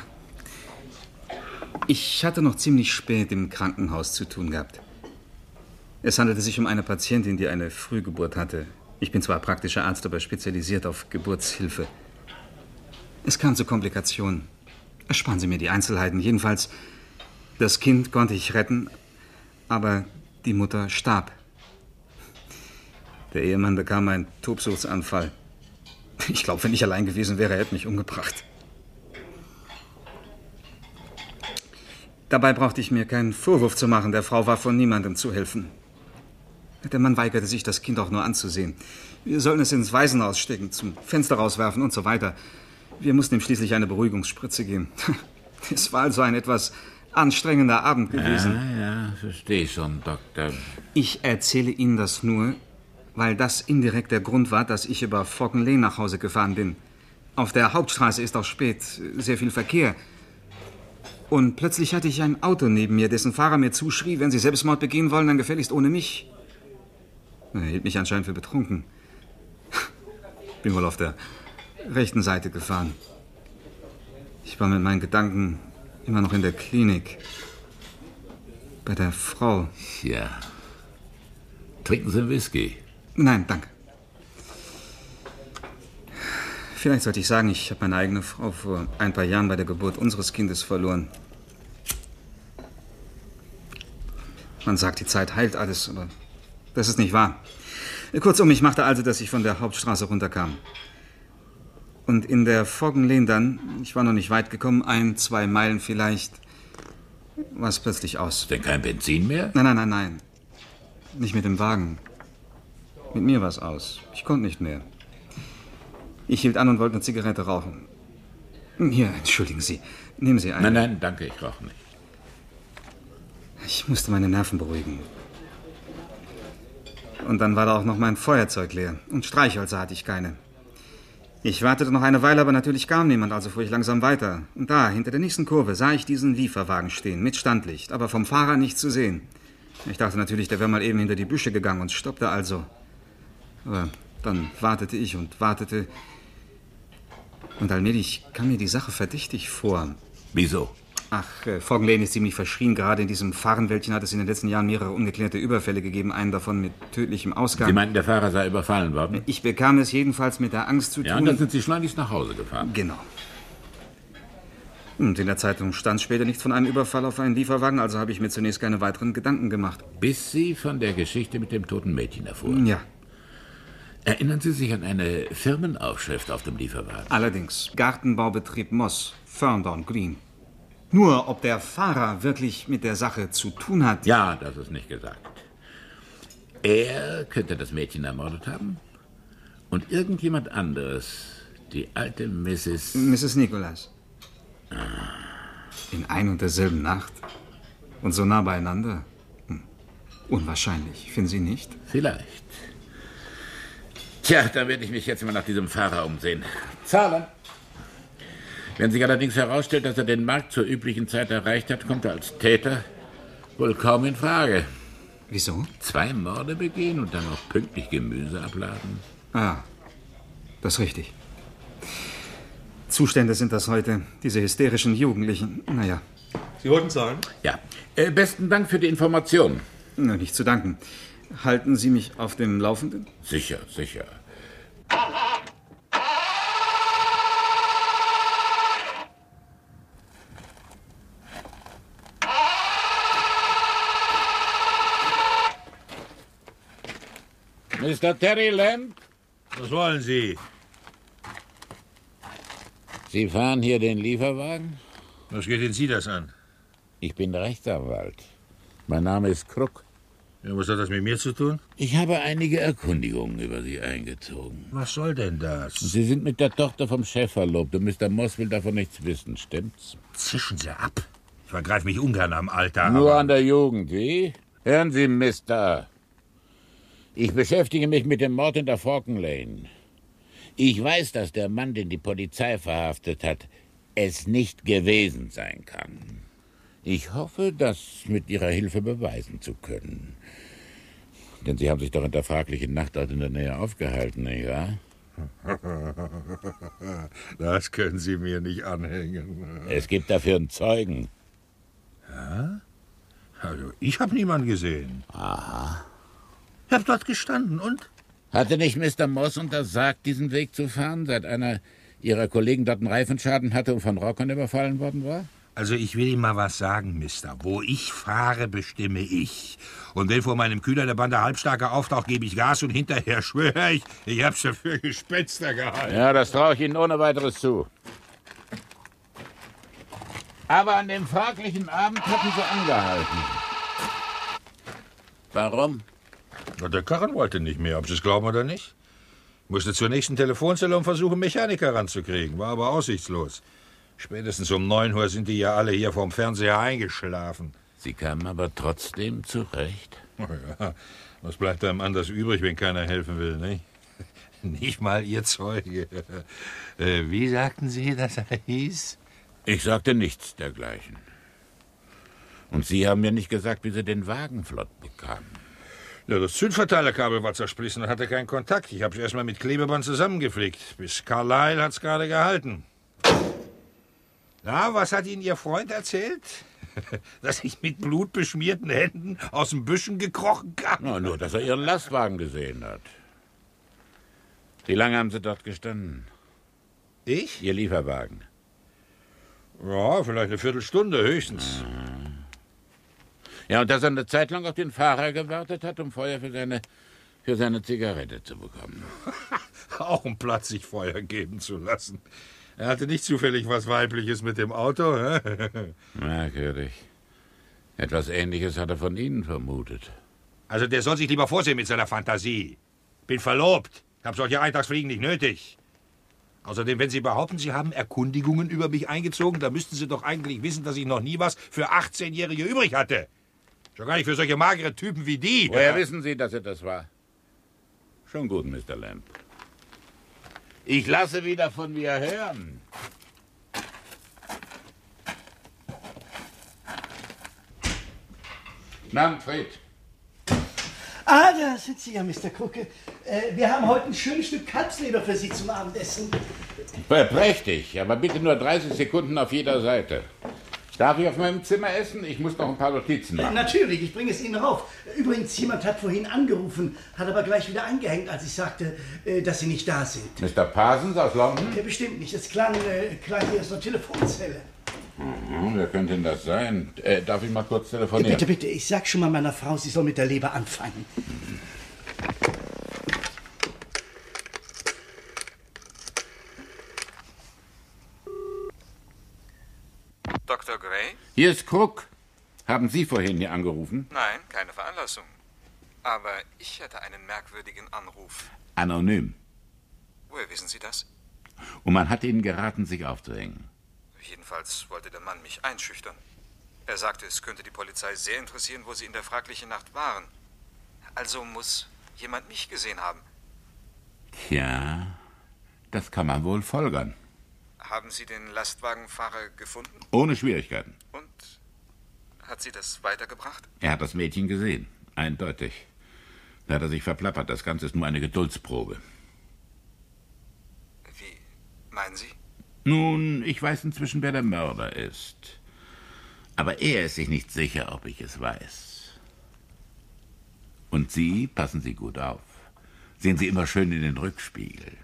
Ich hatte noch ziemlich spät im Krankenhaus zu tun gehabt. Es handelte sich um eine Patientin, die eine Frühgeburt hatte. Ich bin zwar praktischer Arzt, aber spezialisiert auf Geburtshilfe. Es kam zu Komplikationen. Ersparen Sie mir die Einzelheiten. Jedenfalls, das Kind konnte ich retten, aber die Mutter starb. Der Ehemann bekam einen Tobsuchtsanfall. Ich glaube, wenn ich allein gewesen wäre, er hätte mich umgebracht. Dabei brauchte ich mir keinen Vorwurf zu machen. Der Frau war von niemandem zu helfen. Der Mann weigerte sich, das Kind auch nur anzusehen. Wir sollten es ins Waisenhaus stecken, zum Fenster rauswerfen und so weiter. Wir mussten ihm schließlich eine Beruhigungsspritze geben. Es war also ein etwas anstrengender Abend gewesen. Ja, verstehe ich schon, Doktor. Ich erzähle Ihnen das nur, weil das indirekt der Grund war, dass ich über Falcon Lane nach Hause gefahren bin. Auf der Hauptstraße ist auch spät sehr viel Verkehr. Und plötzlich hatte ich ein Auto neben mir, dessen Fahrer mir zuschrie, wenn Sie Selbstmord begehen wollen, dann gefälligst ohne mich. Er hielt mich anscheinend für betrunken. Bin wohl auf der rechten Seite gefahren. Ich war mit meinen Gedanken immer noch in der Klinik. Bei der Frau. Ja. Trinken Sie Whisky? Nein, danke. Vielleicht sollte ich sagen, ich habe meine eigene Frau vor ein paar Jahren bei der Geburt unseres Kindes verloren. Man sagt, die Zeit heilt alles, aber das ist nicht wahr. Kurzum, ich machte also, dass ich von der Hauptstraße runterkam. Und in der Foggen Lane dann, ich war noch nicht weit gekommen, 1-2 Meilen vielleicht, war es plötzlich aus. Denn kein Benzin mehr? Nein. Nicht mit dem Wagen. Mit mir war es aus. Ich konnte nicht mehr. Ich hielt an und wollte eine Zigarette rauchen. Hier, entschuldigen Sie. Nehmen Sie eine. Nein, danke, ich rauche nicht. Ich musste meine Nerven beruhigen. Und dann war da auch noch mein Feuerzeug leer. Und Streichhölzer hatte ich keine. Ich wartete noch eine Weile, aber natürlich kam niemand, also fuhr ich langsam weiter. Und da, hinter der nächsten Kurve, sah ich diesen Lieferwagen stehen, mit Standlicht, aber vom Fahrer nicht zu sehen. Ich dachte natürlich, der wäre mal eben hinter die Büsche gegangen und stoppte also. Aber dann wartete ich und wartete. Und allmählich kam mir die Sache verdächtig vor. Wieso? Ach, Foggen Lane ist ziemlich verschrien. Gerade in diesem Fahrenwäldchen hat es in den letzten Jahren mehrere ungeklärte Überfälle gegeben. Einen davon mit tödlichem Ausgang. Sie meinten, der Fahrer sei überfallen worden? Ich bekam es jedenfalls mit der Angst zu tun. Ja, und dann sind Sie schleunigst nach Hause gefahren. Genau. Und in der Zeitung stand später nichts von einem Überfall auf einen Lieferwagen, also habe ich mir zunächst keine weiteren Gedanken gemacht. Bis Sie von der Geschichte mit dem toten Mädchen erfuhren? Ja. Erinnern Sie sich an eine Firmenaufschrift auf dem Lieferwagen? Allerdings. Gartenbaubetrieb Moss, Ferndown Green. Nur, ob der Fahrer wirklich mit der Sache zu tun hat... Ja, das ist nicht gesagt. Er könnte das Mädchen ermordet haben und irgendjemand anderes, die alte Mrs. Nicholas. In ein und derselben Nacht? Und so nah beieinander? Unwahrscheinlich, finden Sie nicht? Vielleicht. Tja, dann werde ich mich jetzt mal nach diesem Fahrer umsehen. Zahlen. Wenn sich allerdings herausstellt, dass er den Markt zur üblichen Zeit erreicht hat, kommt er als Täter wohl kaum in Frage. Wieso? 2 Morde begehen und dann noch pünktlich Gemüse abladen. Ah, das ist richtig. Zustände sind das heute, diese hysterischen Jugendlichen. Naja. Sie wollten zahlen? Ja. Besten Dank für die Information. Na, nicht zu danken. Halten Sie mich auf dem Laufenden? Sicher. Mr. Terry Lamb? Was wollen Sie? Sie fahren hier den Lieferwagen? Was geht denn Sie das an? Ich bin Rechtsanwalt. Mein Name ist Kruk. Ja, was hat das mit mir zu tun? Ich habe einige Erkundigungen über Sie eingezogen. Was soll denn das? Sie sind mit der Tochter vom Chef verlobt und Mr. Moss will davon nichts wissen, stimmt's? Zischen Sie ab. Ich vergreife mich ungern am Alter. Nur aber... an der Jugend, wie? Hören Sie, Mister. Ich beschäftige mich mit dem Mord in der Foggen Lane. Ich weiß, dass der Mann, den die Polizei verhaftet hat, es nicht gewesen sein kann. Ich hoffe, das mit Ihrer Hilfe beweisen zu können. Denn Sie haben sich doch in der fraglichen Nacht dort in der Nähe aufgehalten, nicht wahr? Das können Sie mir nicht anhängen. Es gibt dafür einen Zeugen. Ja? Also, ich habe niemanden gesehen. Aha. Ich habe dort gestanden und? Hatte nicht Mr. Moss untersagt, diesen Weg zu fahren, seit einer Ihrer Kollegen dort einen Reifenschaden hatte und von Rockern überfallen worden war? Also ich will Ihnen mal was sagen, Mister. Wo ich fahre, bestimme ich. Und wenn vor meinem Kühler der Bande Halbstarke auftaucht, gebe ich Gas und hinterher schwöre ich hab's dafür Gespenster gehalten. Ja, das traue ich Ihnen ohne weiteres zu. Aber an dem fraglichen Abend hatten Sie angehalten. Warum? Na, der Karren wollte nicht mehr, ob Sie es glauben oder nicht. Musste zur nächsten Telefonzelle und versuchen, Mechaniker ranzukriegen. War aber aussichtslos. Spätestens um 9 Uhr sind die ja alle hier vorm Fernseher eingeschlafen. Sie kamen aber trotzdem zurecht. Oh ja, was bleibt einem anders übrig, wenn keiner helfen will, nicht? Nicht mal Ihr Zeuge. Wie sagten Sie, dass er hieß? Ich sagte nichts dergleichen. Und Sie haben mir nicht gesagt, wie Sie den Wagen flott bekamen. Ja, das Zündverteilerkabel war zersplissen und hatte keinen Kontakt. Ich habe es erstmal mit Klebeband zusammengeflickt. Bis Carlyle hat's gerade gehalten. Na, was hat Ihnen Ihr Freund erzählt? Dass ich mit blutbeschmierten Händen aus den Büschen gekrochen kam? Na, nur, dass er Ihren Lastwagen gesehen hat. Wie lange haben Sie dort gestanden? Ich? Ihr Lieferwagen. Ja, vielleicht eine Viertelstunde höchstens. Ja, und dass er eine Zeit lang auf den Fahrer gewartet hat, um Feuer für seine Zigarette zu bekommen. Auch um Platz, sich Feuer geben zu lassen. Er hatte nicht zufällig was Weibliches mit dem Auto, hä? Merkwürdig. Etwas Ähnliches hat er von Ihnen vermutet. Also der soll sich lieber vorsehen mit seiner Fantasie. Bin verlobt. Hab solche Eintagsfliegen nicht nötig. Außerdem, wenn Sie behaupten, Sie haben Erkundigungen über mich eingezogen, dann müssten Sie doch eigentlich wissen, dass ich noch nie was für 18-Jährige übrig hatte. Schon gar nicht für solche magere Typen wie die. Woher wissen Sie, dass er das war? Schon gut, Mr. Lamb. Ich lasse wieder von mir hören. Manfred. Ah, da sind Sie ja, Mr. Krucke. Wir haben heute ein schönes Stück Kalbsleber für Sie zum Abendessen. Prächtig, aber bitte nur 30 Sekunden auf jeder Seite. Darf ich auf meinem Zimmer essen? Ich muss noch ein paar Notizen machen. Natürlich, ich bringe es Ihnen rauf. Übrigens, jemand hat vorhin angerufen, hat aber gleich wieder eingehängt, als ich sagte, dass Sie nicht da sind. Mr. Parsons aus London? Bestimmt nicht, das klang hier aus der Telefonzelle. Wer könnte denn das sein? Darf ich mal kurz telefonieren? Bitte, bitte, ich sag schon mal meiner Frau, sie soll mit der Leber anfangen. Dr. Gray? Hier ist Crook. Haben Sie vorhin hier angerufen? Nein, keine Veranlassung. Aber ich hätte einen merkwürdigen Anruf. Anonym. Woher wissen Sie das? Und man hat Ihnen geraten, sich aufzuhängen. Jedenfalls wollte der Mann mich einschüchtern. Er sagte, es könnte die Polizei sehr interessieren, wo Sie in der fraglichen Nacht waren. Also muss jemand mich gesehen haben. Tja, das kann man wohl folgern. Haben Sie den Lastwagenfahrer gefunden? Ohne Schwierigkeiten. Und hat Sie das weitergebracht? Er hat das Mädchen gesehen. Eindeutig. Da hat er sich verplappert. Das Ganze ist nur eine Geduldsprobe. Wie meinen Sie? Nun, ich weiß inzwischen, wer der Mörder ist. Aber er ist sich nicht sicher, ob ich es weiß. Und Sie, passen Sie gut auf. Sehen Sie immer schön in den Rückspiegel.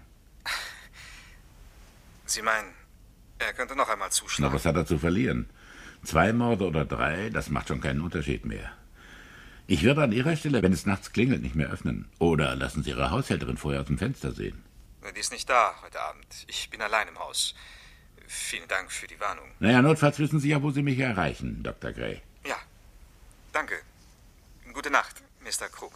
Sie meinen, er könnte noch einmal zuschlagen? Na, was hat er zu verlieren? 2 Morde oder 3, das macht schon keinen Unterschied mehr. Ich würde an Ihrer Stelle, wenn es nachts klingelt, nicht mehr öffnen. Oder lassen Sie Ihre Haushälterin vorher aus dem Fenster sehen. Die ist nicht da heute Abend. Ich bin allein im Haus. Vielen Dank für die Warnung. Naja, notfalls wissen Sie ja, wo Sie mich erreichen, Dr. Gray. Ja, danke. Gute Nacht, Mr. Krug.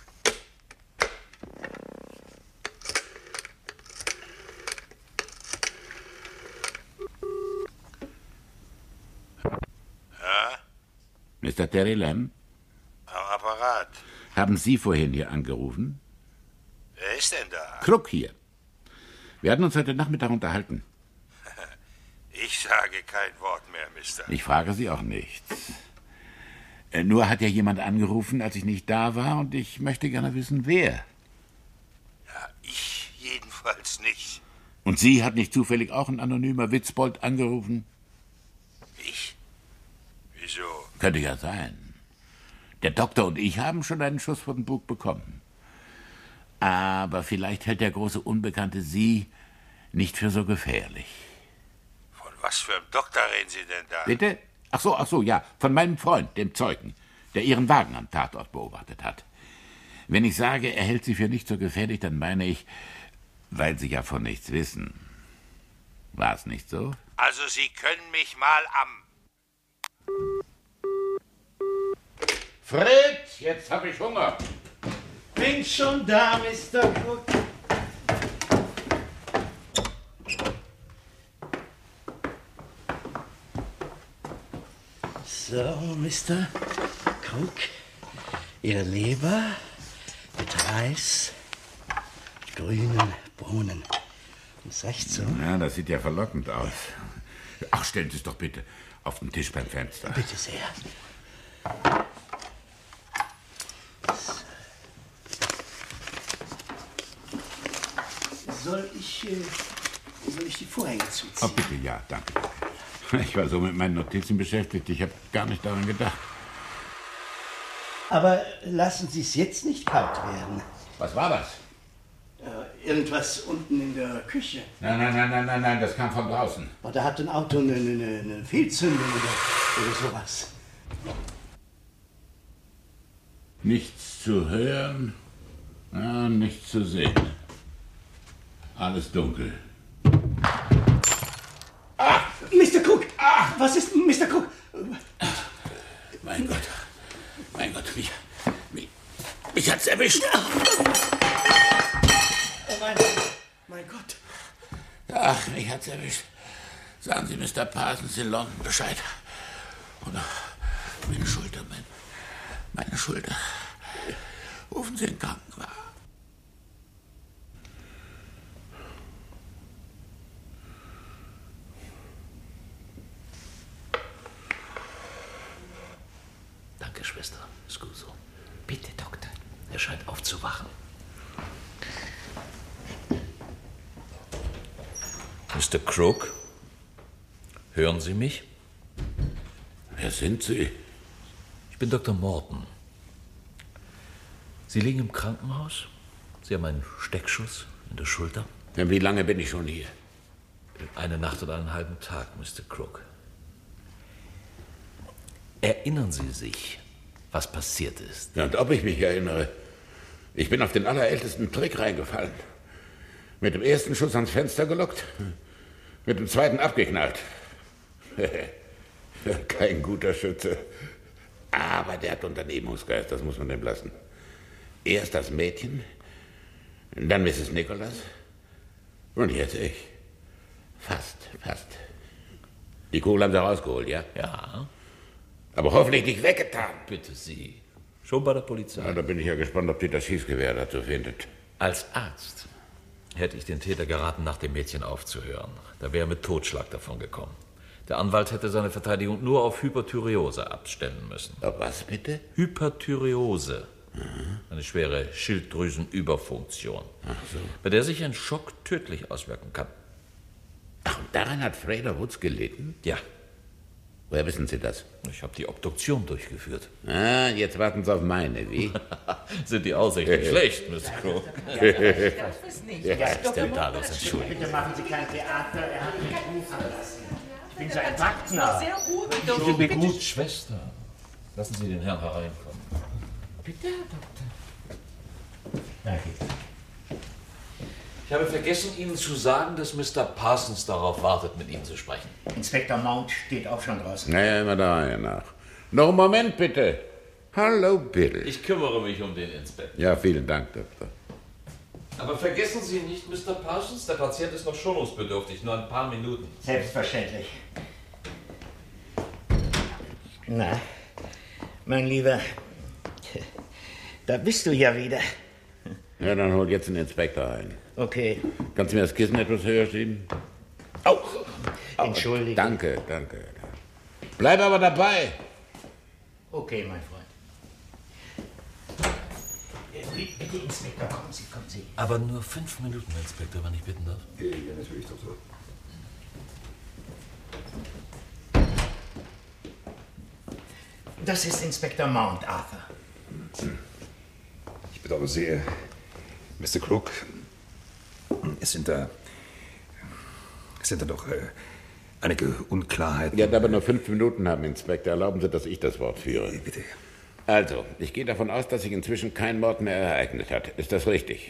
Ja? Mr. Terry Lamb? Am Apparat. Haben Sie vorhin hier angerufen? Wer ist denn da? Krug hier. Wir hatten uns heute Nachmittag unterhalten. Ich sage kein Wort mehr, Mister. Ich frage Sie auch nichts. Nur hat ja jemand angerufen, als ich nicht da war, und ich möchte gerne wissen, wer. Ja, ich jedenfalls nicht. Und Sie hat nicht zufällig auch ein anonymer Witzbold angerufen? Ich? Wieso? Könnte ja sein. Der Doktor und ich haben schon einen Schuss vor den Bug bekommen. Aber vielleicht hält der große Unbekannte Sie nicht für so gefährlich. Von was für einem Doktor reden Sie denn da? Bitte? Ach so, ja, von meinem Freund, dem Zeugen, der Ihren Wagen am Tatort beobachtet hat. Wenn ich sage, er hält Sie für nicht so gefährlich, dann meine ich, weil Sie ja von nichts wissen. War es nicht so? Also Sie können mich mal am... Fritz, jetzt hab ich Hunger. Bin schon da, Mr. Cook. So, Mr. Cook, Ihre Leber mit Reis, grünen Bohnen. Ist recht so? Ja, das sieht ja verlockend aus. Ach, stellen Sie es doch bitte auf den Tisch beim Fenster. Bitte sehr. Soll ich die Vorhänge zuziehen? Oh, bitte, ja, danke. Ich war so mit meinen Notizen beschäftigt, ich habe gar nicht daran gedacht. Aber lassen Sie es jetzt nicht kalt werden. Was war das? Irgendwas unten in der Küche. Nein, das kam von draußen. Oh, da hat ein Auto 'ne Fehlzündung oder sowas. Nichts zu hören, nichts zu sehen. Alles dunkel. Mr. Cook! Was ist, Mr. Cook? Mein Gott, mich hat's erwischt. Mein Gott. Ach, mich hat's erwischt. Sagen Sie Mr. Parsons in London Bescheid. Oder meine Schulter, meine Schulter. Rufen Sie den Krankenwagen. Danke, Schwester. Ist gut so. Bitte, Doktor. Er scheint aufzuwachen. Mr. Crook, hören Sie mich? Wer sind Sie? Ich bin Dr. Morton. Sie liegen im Krankenhaus. Sie haben einen Steckschuss in der Schulter. Ja, wie lange bin ich schon hier? Eine Nacht oder einen halben Tag, Mr. Crook. Erinnern Sie sich, was passiert ist? Ja, und ob ich mich erinnere. Ich bin auf den allerältesten Trick reingefallen. Mit dem ersten Schuss ans Fenster gelockt, mit dem zweiten abgeknallt. Kein guter Schütze. Aber der hat Unternehmungsgeist, das muss man dem lassen. Erst das Mädchen, dann Mrs. Nicholas und jetzt ich. Fast. Die Kugel haben sie rausgeholt, ja? Ja. Aber hoffentlich nicht weggetan. Bitte Sie. Schon bei der Polizei? Na, da bin ich ja gespannt, ob die das Schießgewehr dazu findet. Als Arzt hätte ich den Täter geraten, nach dem Mädchen aufzuhören. Da wäre er mit Totschlag davon gekommen. Der Anwalt hätte seine Verteidigung nur auf Hyperthyreose abstellen müssen. Auf was bitte? Hyperthyreose. Eine schwere Schilddrüsenüberfunktion, bei der sich ein Schock tödlich auswirken kann. Ach, und daran hat Freda Woods gelitten? Ja. Woher wissen Sie das? Ich habe die Obduktion durchgeführt. Ah, jetzt warten Sie auf meine, wie? Sind die Aussichten schlecht, Mr. Crow? Ich darf es nicht. Ja, was ist denn da los? Entschuldigung. Bitte machen Sie kein Theater, er hat mich rufen lassen. Ich bin sein Partner. Ich bin gut, Schwester. Lassen Sie den Herrn hereinkommen. Bitte, Herr Doktor. Danke. Ich habe vergessen, Ihnen zu sagen, dass Mr. Parsons darauf wartet, mit Ihnen zu sprechen. Inspektor Mount steht auch schon draußen. Naja, immer der Reihe nach. Noch einen Moment, bitte. Hallo, Bill. Ich kümmere mich um den Inspektor. Ja, vielen Dank, Doktor. Aber vergessen Sie nicht, Mr. Parsons, der Patient ist noch schonungsbedürftig, nur ein paar Minuten. Selbstverständlich. Na, mein Lieber, da bist du ja wieder. Ja, dann hol jetzt den Inspektor ein. Okay. Kannst du mir das Kissen etwas höher schieben? Oh, Entschuldigung. Danke. Bleib aber dabei. Okay, mein Freund. Bitte, Inspektor, kommen Sie. Aber nur 5 Minuten, Inspektor, wenn ich bitten darf. Ja, natürlich, Doktor. Das ist Inspektor Mount, Arthur. Ich bedauere sehr, Mr. Crook. Es sind da doch einige Unklarheiten. Ja, da wir nur 5 Minuten haben, Inspektor, erlauben Sie, dass ich das Wort führe. Bitte. Also, ich gehe davon aus, dass sich inzwischen kein Mord mehr ereignet hat. Ist das richtig?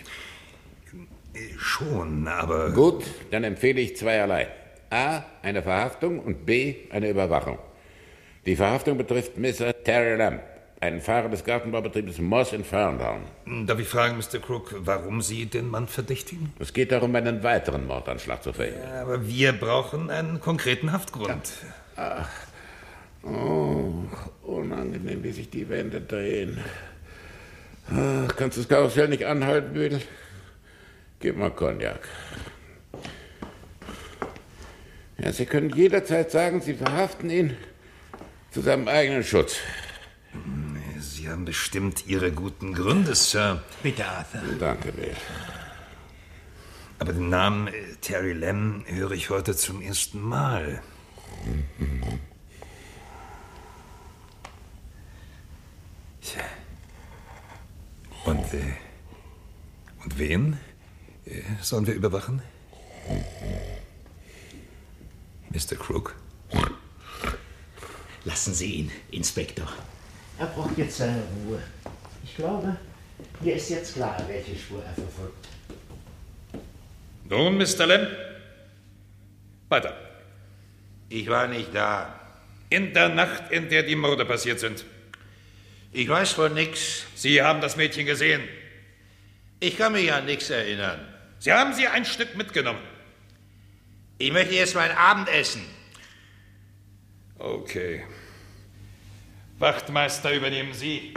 Schon, aber... Gut, dann empfehle ich zweierlei. A, eine Verhaftung und B, eine Überwachung. Die Verhaftung betrifft Mr. Terry Lamb, einen Fahrer des Gartenbaubetriebes Moss in Ferndown. Darf ich fragen, Mr. Crook, warum Sie den Mann verdächtigen? Es geht darum, einen weiteren Mordanschlag zu verhindern. Ja, aber wir brauchen einen konkreten Haftgrund. Ach, oh, unangenehm, wie sich die Wände drehen. Ach, kannst du das Karussell nicht anhalten, Bill? Gib mal Cognac. Ja, Sie können jederzeit sagen, Sie verhaften ihn zu seinem eigenen Schutz. Sie haben bestimmt Ihre guten Gründe, Sir. Bitte, Arthur. Danke, Bill. Aber den Namen Terry Lamb höre ich heute zum ersten Mal. Tja. Und wen sollen wir überwachen? Mr. Crook? Lassen Sie ihn, Inspektor. Er braucht jetzt seine Ruhe. Ich glaube, mir ist jetzt klar, welche Spur er verfolgt. Nun, Mr. Lem, weiter. Ich war nicht da. In der Nacht, in der die Morde passiert sind. Ich weiß von nichts. Sie haben das Mädchen gesehen. Ich kann mich an nichts erinnern. Sie haben sie ein Stück mitgenommen. Ich möchte jetzt mein Abendessen. Okay. Wachtmeister, übernehmen Sie.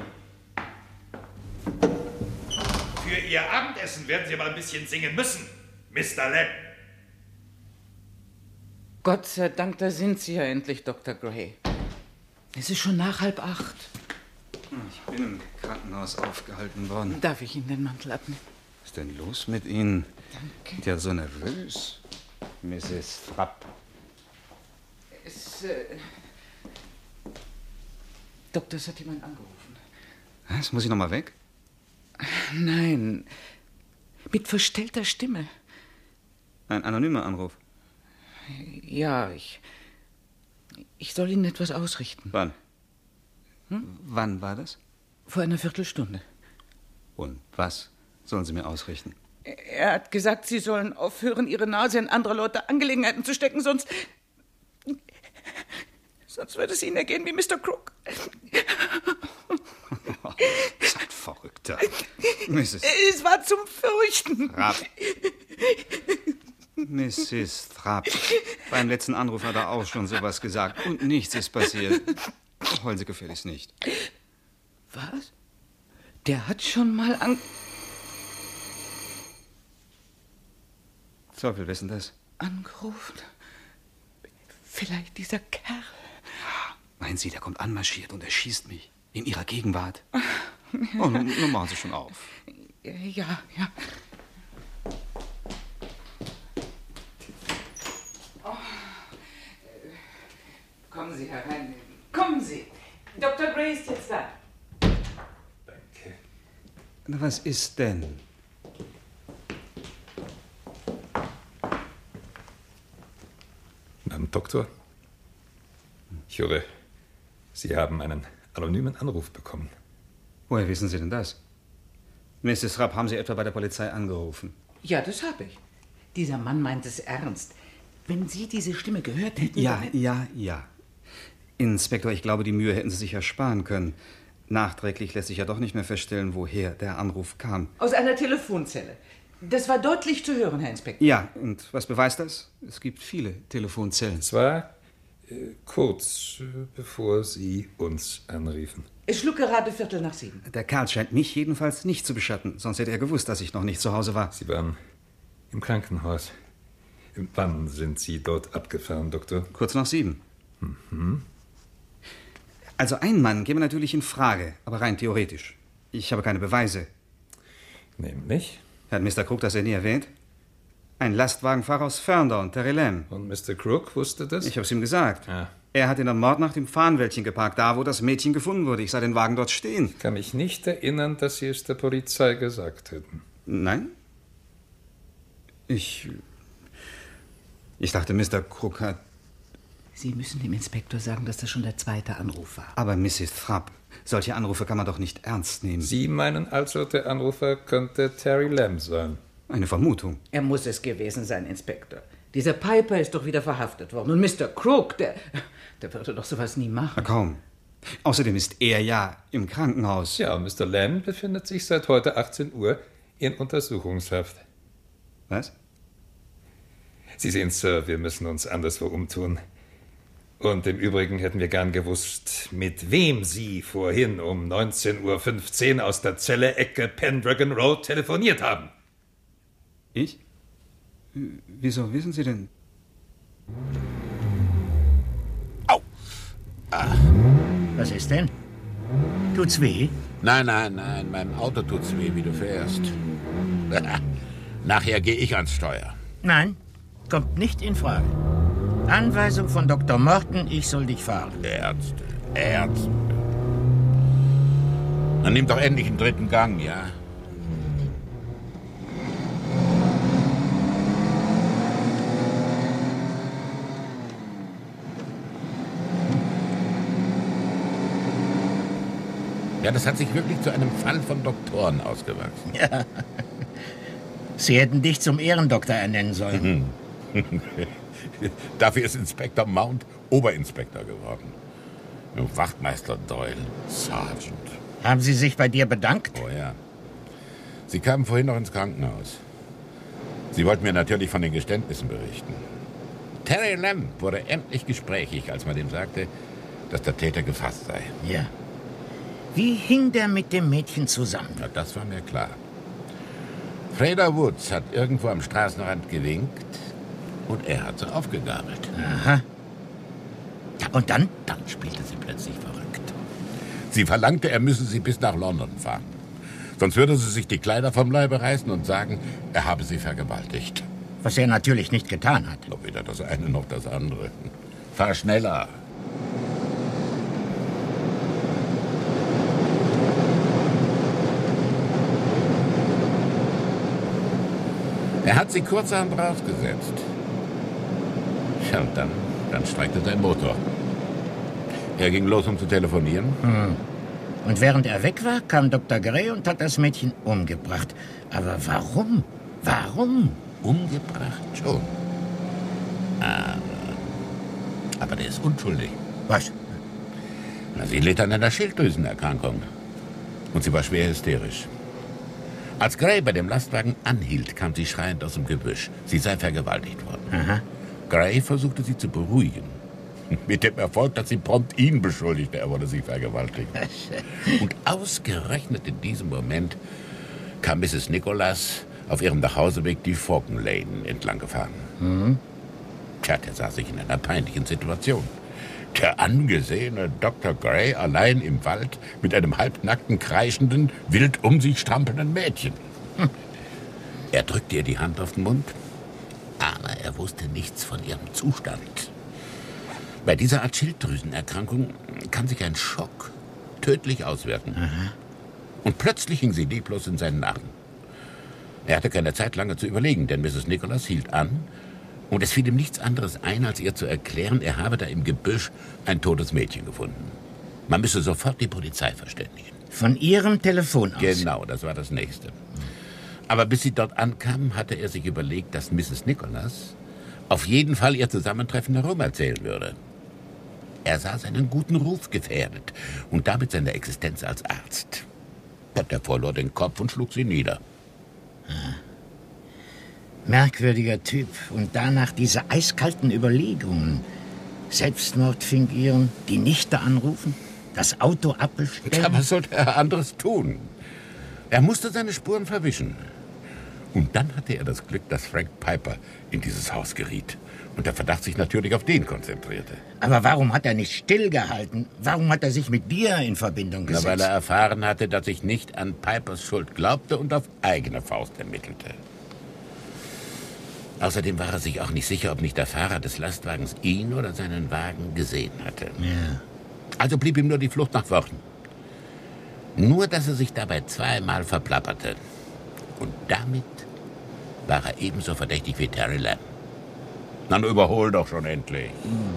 Für Ihr Abendessen werden Sie aber ein bisschen singen müssen, Mr. Lem. Gott sei Dank, da sind Sie ja endlich, Dr. Gray. Es ist schon nach 7:30. Ich bin im Krankenhaus aufgehalten worden. Darf ich Ihnen den Mantel abnehmen? Was ist denn los mit Ihnen? Danke. Sind ja so nervös, Mrs. Trapp. Doktor, es hat jemand angerufen. Was? Muss ich noch mal weg? Nein, mit verstellter Stimme. Ein anonymer Anruf. Ja, ich soll Ihnen etwas ausrichten. Wann? Wann war das? Vor einer Viertelstunde. Und was sollen Sie mir ausrichten? Er hat gesagt, Sie sollen aufhören, Ihre Nase in andere Leute Angelegenheiten zu stecken, sonst wird es Ihnen ergehen wie Mr. Crook. Seid Verrückter. Mrs. Es war zum Fürchten. Trapp. Mrs. Trapp. Beim letzten Anruf hat er auch schon sowas gesagt. Und nichts ist passiert. Heulen Sie gefälligst nicht. Was? Der hat schon mal Teufel, wer ist denn das? angerufen. Vielleicht dieser Kerl. Meinen Sie, der kommt anmarschiert und erschießt mich? In Ihrer Gegenwart? Oh, nun machen Sie schon auf. Ja. Oh. Kommen Sie herein. Kommen Sie. Dr. Gray ist jetzt da. Danke. Na, was ist denn? Doktor, ich höre, Sie haben einen anonymen Anruf bekommen. Woher wissen Sie denn das? Mrs. Rapp, haben Sie etwa bei der Polizei angerufen? Ja, das habe ich. Dieser Mann meint es ernst. Wenn Sie diese Stimme gehört hätten... Ja. Inspektor, ich glaube, die Mühe hätten Sie sich ersparen können. Nachträglich lässt sich ja doch nicht mehr feststellen, woher der Anruf kam. Aus einer Telefonzelle. Das war deutlich zu hören, Herr Inspektor. Ja, und was beweist das? Es gibt viele Telefonzellen. Es war kurz bevor Sie uns anriefen. Es schlug gerade 7:15. Der Kerl scheint mich jedenfalls nicht zu beschatten, sonst hätte er gewusst, dass ich noch nicht zu Hause war. Sie waren im Krankenhaus. Wann sind Sie dort abgefahren, Doktor? Kurz nach 7. Mhm. Also ein Mann käme natürlich in Frage, aber rein theoretisch. Ich habe keine Beweise. Nämlich? Hat Mr. Crook das nie erwähnt? Ein Lastwagenfahrer aus Ferndorn, Terry Lamb. Und Mr. Crook wusste das? Ich habe es ihm gesagt. Ja. Er hat in der Mordnacht im Fahnenwäldchen geparkt, da, wo das Mädchen gefunden wurde. Ich sah den Wagen dort stehen. Ich kann mich nicht erinnern, dass Sie es der Polizei gesagt hätten. Nein? Ich dachte, Mr. Crook hat... Sie müssen dem Inspektor sagen, dass das schon der zweite Anruf war. Aber Mrs. Trapp, solche Anrufe kann man doch nicht ernst nehmen. Sie meinen also, der Anrufer könnte Terry Lamb sein? Eine Vermutung. Er muss es gewesen sein, Inspektor. Dieser Piper ist doch wieder verhaftet worden. Und Mr. Crook, der würde doch sowas nie machen. Na, kaum. Außerdem ist er ja im Krankenhaus. Ja, und Mr. Lamb befindet sich seit heute 18 Uhr in Untersuchungshaft. Was? Sie sehen, Sir, wir müssen uns anderswo umtun. Und im Übrigen hätten wir gern gewusst, mit wem Sie vorhin um 19:15 Uhr aus der Zelle Ecke Pendragon Road telefoniert haben. Ich? Wieso wissen Sie denn? Au! Was ist denn? Tut's weh? Nein, meinem Auto tut's weh, wie du fährst. Nachher gehe ich ans Steuer. Nein, kommt nicht in Frage. Anweisung von Dr. Morton, ich soll dich fahren. Ärzte. Dann nimm doch endlich einen dritten Gang, ja? Ja, das hat sich wirklich zu einem Fall von Doktoren ausgewachsen. Ja. Sie hätten dich zum Ehrendoktor ernennen sollen. Dafür ist Inspektor Mount Oberinspektor geworden. Wachtmeister Doyle, Sergeant. Haben Sie sich bei dir bedankt? Oh ja. Sie kamen vorhin noch ins Krankenhaus. Sie wollten mir natürlich von den Geständnissen berichten. Terry Lamb wurde endlich gesprächig, als man ihm sagte, dass der Täter gefasst sei. Ja. Wie hing der mit dem Mädchen zusammen? Ja, das war mir klar. Freda Woods hat irgendwo am Straßenrand gewinkt und er hat sie aufgegabelt. Aha. Ja, und dann? Dann spielte sie plötzlich verrückt. Sie verlangte, er müsse sie bis nach London fahren. Sonst würde sie sich die Kleider vom Leibe reißen und sagen, er habe sie vergewaltigt. Was er natürlich nicht getan hat. Noch weder das eine noch das andere. Fahr schneller. Er hat sie kurzerhand rausgesetzt. Ja, und dann streikte sein Motor. Er ging los, um zu telefonieren. Und während er weg war, kam Dr. Gray und hat das Mädchen umgebracht. Aber warum? Warum? Umgebracht schon. Aber der ist unschuldig. Was? Na, sie litt an einer Schilddrüsenerkrankung. Und sie war schwer hysterisch. Als Gray bei dem Lastwagen anhielt, kam sie schreiend aus dem Gebüsch. Sie sei vergewaltigt worden. Aha. Gray versuchte sie zu beruhigen. Mit dem Erfolg, dass sie prompt ihn beschuldigte, er wolle sie vergewaltigen. Und ausgerechnet in diesem Moment kam Mrs. Nicholas auf ihrem Nachhauseweg die Falcon Lane entlang gefahren. Tja, der sah sich in einer peinlichen Situation. Der angesehene Dr. Gray allein im Wald mit einem halbnackten, kreischenden, wild um sich strampelnden Mädchen. Er drückte ihr die Hand auf den Mund, aber er wusste nichts von ihrem Zustand. Bei dieser Art Schilddrüsenerkrankung kann sich ein Schock tödlich auswirken. Und plötzlich hing sie leblos in seinen Armen. Er hatte keine Zeit lange zu überlegen, denn Mrs. Nicholas hielt an und es fiel ihm nichts anderes ein, als ihr zu erklären, er habe da im Gebüsch ein totes Mädchen gefunden. Man müsse sofort die Polizei verständigen. Von Ihrem Telefon aus? Genau, das war das Nächste. Aber bis sie dort ankam, hatte er sich überlegt, dass Mrs. Nicholas auf jeden Fall ihr Zusammentreffen herumerzählen würde. Er sah seinen guten Ruf gefährdet und damit seine Existenz als Arzt. Der verlor den Kopf und schlug sie nieder. Merkwürdiger Typ. Und danach diese eiskalten Überlegungen. Selbstmord fingieren, die Nichte anrufen, das Auto abbestellen. Ja, was sollte er anderes tun? Er musste seine Spuren verwischen. Und dann hatte er das Glück, dass Frank Piper in dieses Haus geriet. Und der Verdacht sich natürlich auf den konzentrierte. Aber warum hat er nicht stillgehalten? Warum hat er sich mit dir in Verbindung gesetzt? Na, weil er erfahren hatte, dass ich nicht an Pipers Schuld glaubte und auf eigene Faust ermittelte. Außerdem war er sich auch nicht sicher, ob nicht der Fahrer des Lastwagens ihn oder seinen Wagen gesehen hatte. Ja. Also blieb ihm nur die Flucht nach Worten. Nur, dass er sich dabei zweimal verplapperte. Und damit war er ebenso verdächtig wie Terry Lamb. Dann überhol doch schon endlich.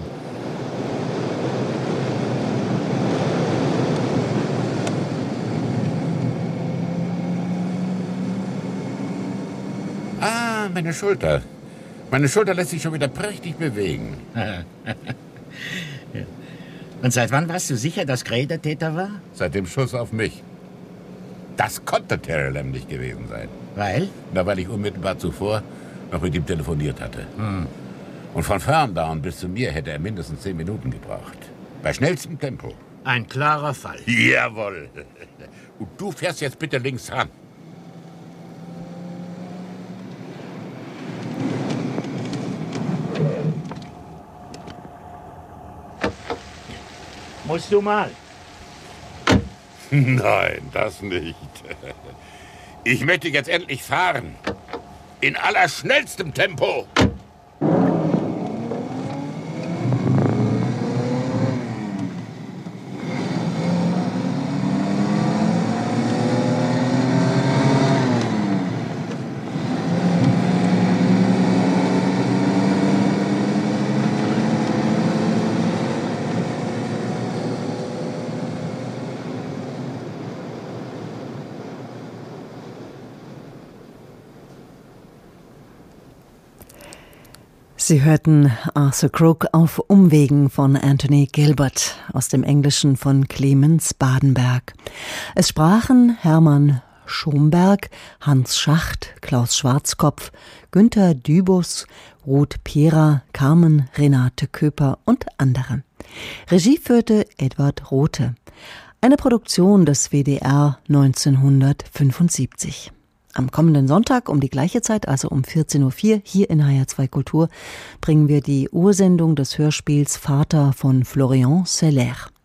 Ah, meine Schulter. Meine Schulter lässt sich schon wieder prächtig bewegen. Und seit wann warst du sicher, dass Gray der Täter war? Seit dem Schuss auf mich. Das konnte Terry Lamb nicht gewesen sein. Weil? Na, weil ich unmittelbar zuvor noch mit ihm telefoniert hatte. Und von Ferndown bis zu mir hätte er mindestens 10 Minuten gebraucht. Bei schnellstem Tempo. Ein klarer Fall. Jawohl. Und du fährst jetzt bitte links ran. Musst du mal. Nein, das nicht. Ich möchte jetzt endlich fahren. In allerschnellstem Tempo. Sie hörten Arthur Crook auf Umwegen von Anthony Gilbert aus dem Englischen von Clemens Badenberg. Es sprachen Hermann Schomberg, Hans Schacht, Klaus Schwarzkopf, Günter Dübus, Ruth Pierer, Carmen Renate Köper und andere. Regie führte Edward Rothe. Eine Produktion des WDR 1975. Am kommenden Sonntag um die gleiche Zeit, also um 14.04 Uhr, hier in HR2 Kultur, bringen wir die Ursendung des Hörspiels Vater von Florian Seller.